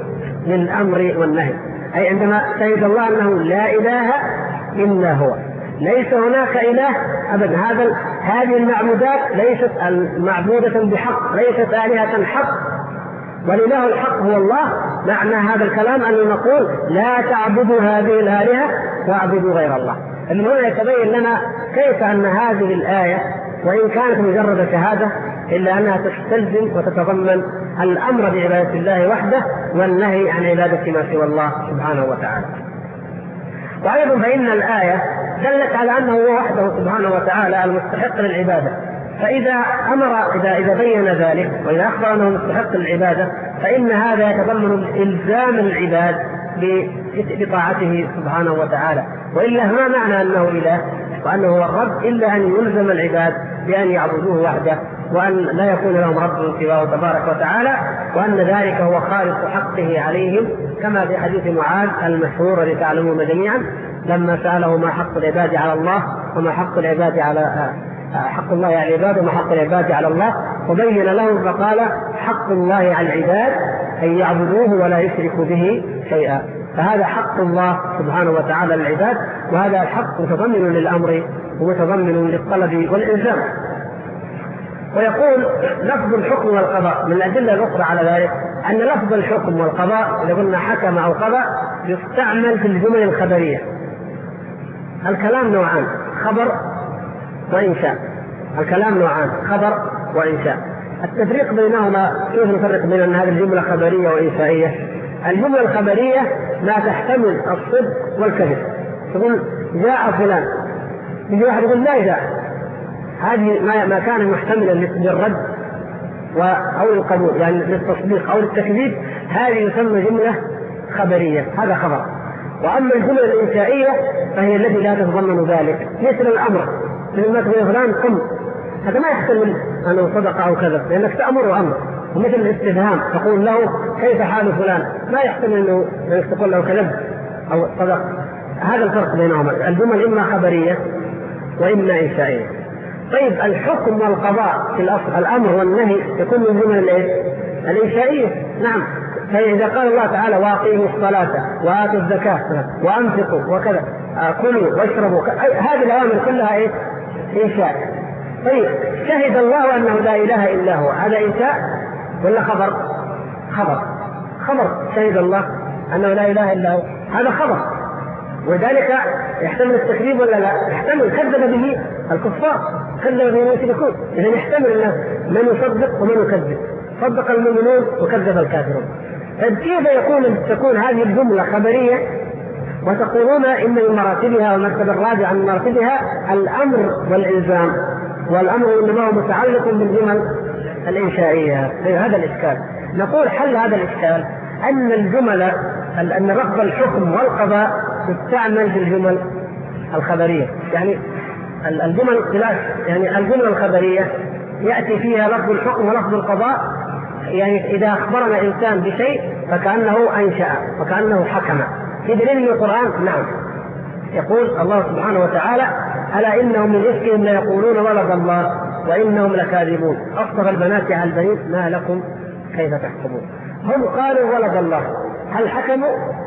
للأمر والنهي. أي عندما شهد الله أنه لا إله إلا هو، ليس هناك إله أبدا، هذه المعبودات ليست المعبودة بحق، ليست آلهة حق، والإله الحق هو الله. معنى هذا الكلام أن نقول لا تعبدوا هذه الآلهة واعبدوا غير الله. من هنا يتبين لنا كيف أن هذه الآية وإن كانت مجرد شهادة إلا أنها تستلزم وتتضمن الأمر بعبادة الله وحده والنهي عن عبادة ما سوى الله سبحانه وتعالى. وأيضا فإن الآية دلت على أنه هو وحده سبحانه وتعالى المستحق للعبادة، فإذا إذا بين ذلك وإذا أخبر أنه مستحق للعبادة فإن هذا يتضمن إلزام العباد بطاعته سبحانه وتعالى، وإلا ما معنى أنه إله وأنه هو الرب إلا أن يلزم العباد بأن يعبدوه وحده، وأن لا يكون لهم رب سواه تبارك وتعالى، وأن ذلك هو خالص حقه عليهم، كما في حديث معاذ المشهور الذي تعلمون جميعا لما سأله ما حق العباد على الله وما حق العباد على حق الله على العباد وما حق العباد على الله، وبين لهم فقال حق الله على العباد أن يعبدوه ولا يشركوا به شيئا. فهذا حق الله سبحانه وتعالى للعباد، وهذا الحق متضمن للأمر ومتضمن للطلب والإلزام. ويقول لفظ الحكم والقضاء من الأدلة الأخرى على ذلك أن لفظ الحكم والقضاء إذا قلنا حكم أو قضى يستعمل في الجمل الخبرية. الكلام نوعان، خبر وإنشاء. الكلام نوعان، خبر وإنشاء. التفريق بينهما كيف نفرق بين أن هذه الجملة خبرية وإنشائية؟ الجملة الخبرية ما تحتمل الصدق والكذب، تقول جاء فلان، يجي واحد يقول لا جاء، هذه ما كان محتملا للرد أو القبول، يعني للتصديق أو للتكذيب، هذه يسمى جملة خبرية، هذا خبر. وأما الجملة الإنشائية فهي التي لا تتضمن ذلك، مثل الأمر، مثل ما تقول فلان قم، هذا ما يحتمل أنه صدق أو كذب، لأنك تأمر أمر. ومثل الاستفهام تقول له كيف حال فلان، ما يحتمل أنه تقول له كذب أو صدق. هذا الفرق بينهما، الجمل إما خبرية وإما إنشائية. طيب الحكم والقضاء في الأصل الأمر والنهي يكون من جمل الإنشائية. نعم، فإذا قال الله تعالى وأقيموا الصلاة وآتوا الزكاة وأنفقوا وكذا، كلوا واشربوا، هذه الأوامر كلها إنشاء. طيب شهد الله أنه لا إله إلا هو، هذا إنشاء ولا خبر؟ خبر. شهد الله أنه لا إله إلا هو، هذا خبر، وذلك يحتمل التكذيب ولا لا؟ يحتمل. كذب به الكفار، كذب به المشركون، إذا يحتمل الناس من يصدق ومن يكذب. صدق المؤمنون وكذب الكافرون. طيب كيف تكون هذه الجملة خبرية وتقولون إن من مراتبها والمرتبة الرابعة من مراتبها الأمر والإلزام، والأمر إنما هو متعلق بالجمل الإنشائية؟ هذا الإشكال. نقول حل هذا الإشكال أن الجمل، أن لفظ الحكم والقضاء تستعمل في الجمل الخبرية. يعني الجمل خلاف، يعني الجمل الخبرية يأتي فيها لفظ الحكم ولفظ القضاء. يعني إذا أخبرنا إنسان بشيء فكأنه أنشأ وكأنه حكم. في دليل من القرآن، نعم، يقول الله سبحانه وتعالى ألا إنهم من إفكهم ليقولون ولد الله وإنهم لكاذبون أصطفى البنات على البنين ما لكم كيف تحكمون. هم قالوا ولد الله، هل حكموا؟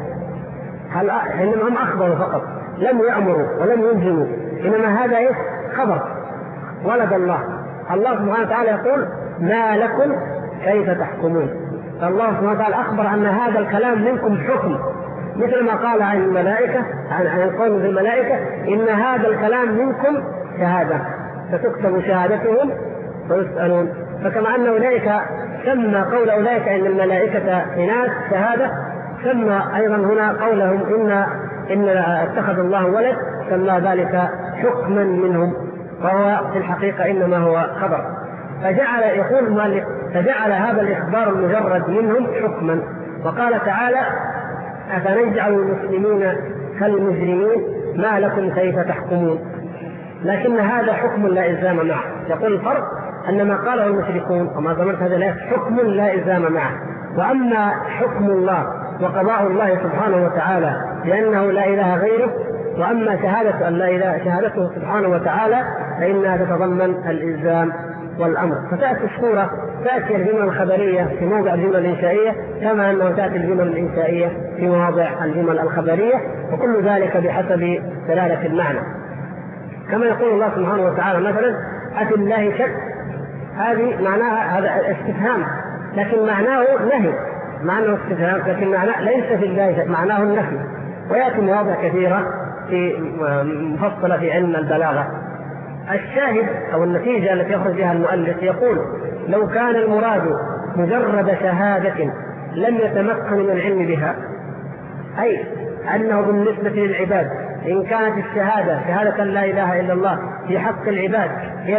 إنما هم أخبروا فقط، لم يأمروا ولم ينزلوا، إنما هذا خبر ولد الله. الله سبحانه وتعالى يقول ما لكم كيف تحكمون. الله سبحانه وتعالى أخبر أن هذا الكلام منكم حكم، مثل ما قال عن الملائكة، عن القوم في الملائكة إن هذا الكلام منكم شهادة ستكتب شهادتهم ويسألون. فكما أن أولئك سمى قول أولئك إن الملائكة إناث شهادة، سمى أيضا هنا قولهم إن اتخذ الله ولد، سمى ذلك حكما منهم، وهو في الحقيقة إنما هو خبر. فجعل، يقول المؤلف، فجعل هذا الإخبار المجرد منهم حكما. وقال تعالى أفنجعل المسلمين كالمجرمين ما لكم كيف تحكمون. لكن هذا حكم لا إلزام معه. يقول الفرق أن ما قاله المشركون وما ضمنت هذا الآية حكم لا إلزام معه، وأما حكم الله وقضاء الله سبحانه وتعالى لأنه لا إله غيره، وأما شهادة أن لا إله شهادته سبحانه وتعالى فإنها تتضمن الإلزام والأمر. فتأتي الصورة، تأتي الجمل الخبرية في موضع الجمل الإنشائية كما أنه تأتي الجمل الإنشائية في مواضع الجمل الخبرية، وكل ذلك بحسب دلالة المعنى. كما يقول الله سبحانه وتعالى مثلا أفي الله شك، هذه معناها هذا استفهام، لكن معناه نهي، معناه استفهام لكن معناه ليس في الله شك، معناه النفي. ويأتي مواضع كثيرة في مفصلة في علم البلاغة. الشاهد أو النتيجة التي يخرج بها المؤلف يقول لو كان المراد مجرد شهادة لم يتمكن من العلم بها، أي أنه بالنسبة للعباد إن كانت الشهادة شهادة لا إله إلا الله في حق العباد هي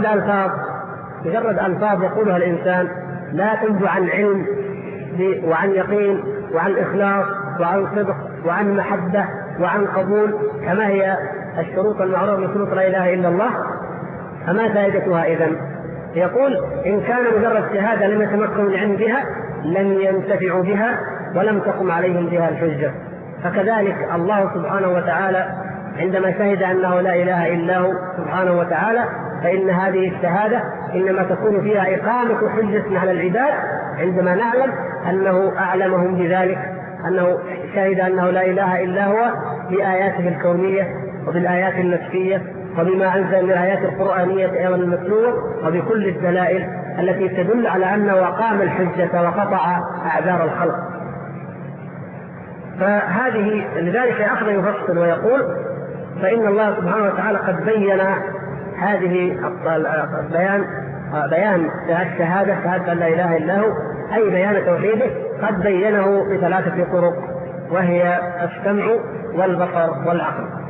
مجرد ألفاظ يقولها الإنسان لا تنبع عن علم وعن يقين وعن إخلاص وعن صدق وعن محبة وعن قبول كما هي الشروط المعروفة من شروط لا إله إلا الله، فما فائدتها إذن؟ يقول إن كان مجرد شهادة لم يتمكنوا من العلم بها لم ينتفعوا بها ولم تقم عليهم بها الحجة. فكذلك الله سبحانه وتعالى عندما شهد أنه لا إله إلا هو سبحانه وتعالى فإن هذه الشهادة إنما تكون فيها إقامة حجة على العباد، عندما نعلم أنه أعلمهم بذلك، أنه شهد أنه لا إله إلا هو بآياته الكونية وبالآيات النفسية وبما أنزل من الآيات القرآنية أيضا المتلوة وبكل الدلائل التي تدل على أنه أقام الحجة وقطع أعذار الخلق. فهذه لذلك أخذ يفصل ويقول فإن الله سبحانه وتعالى قد بين هذه بيان الشهادة شهادة لا إله إلا هو أي بيان توحيده قد بينه بثلاثة طرق، وهي السمع والبصر والعقل.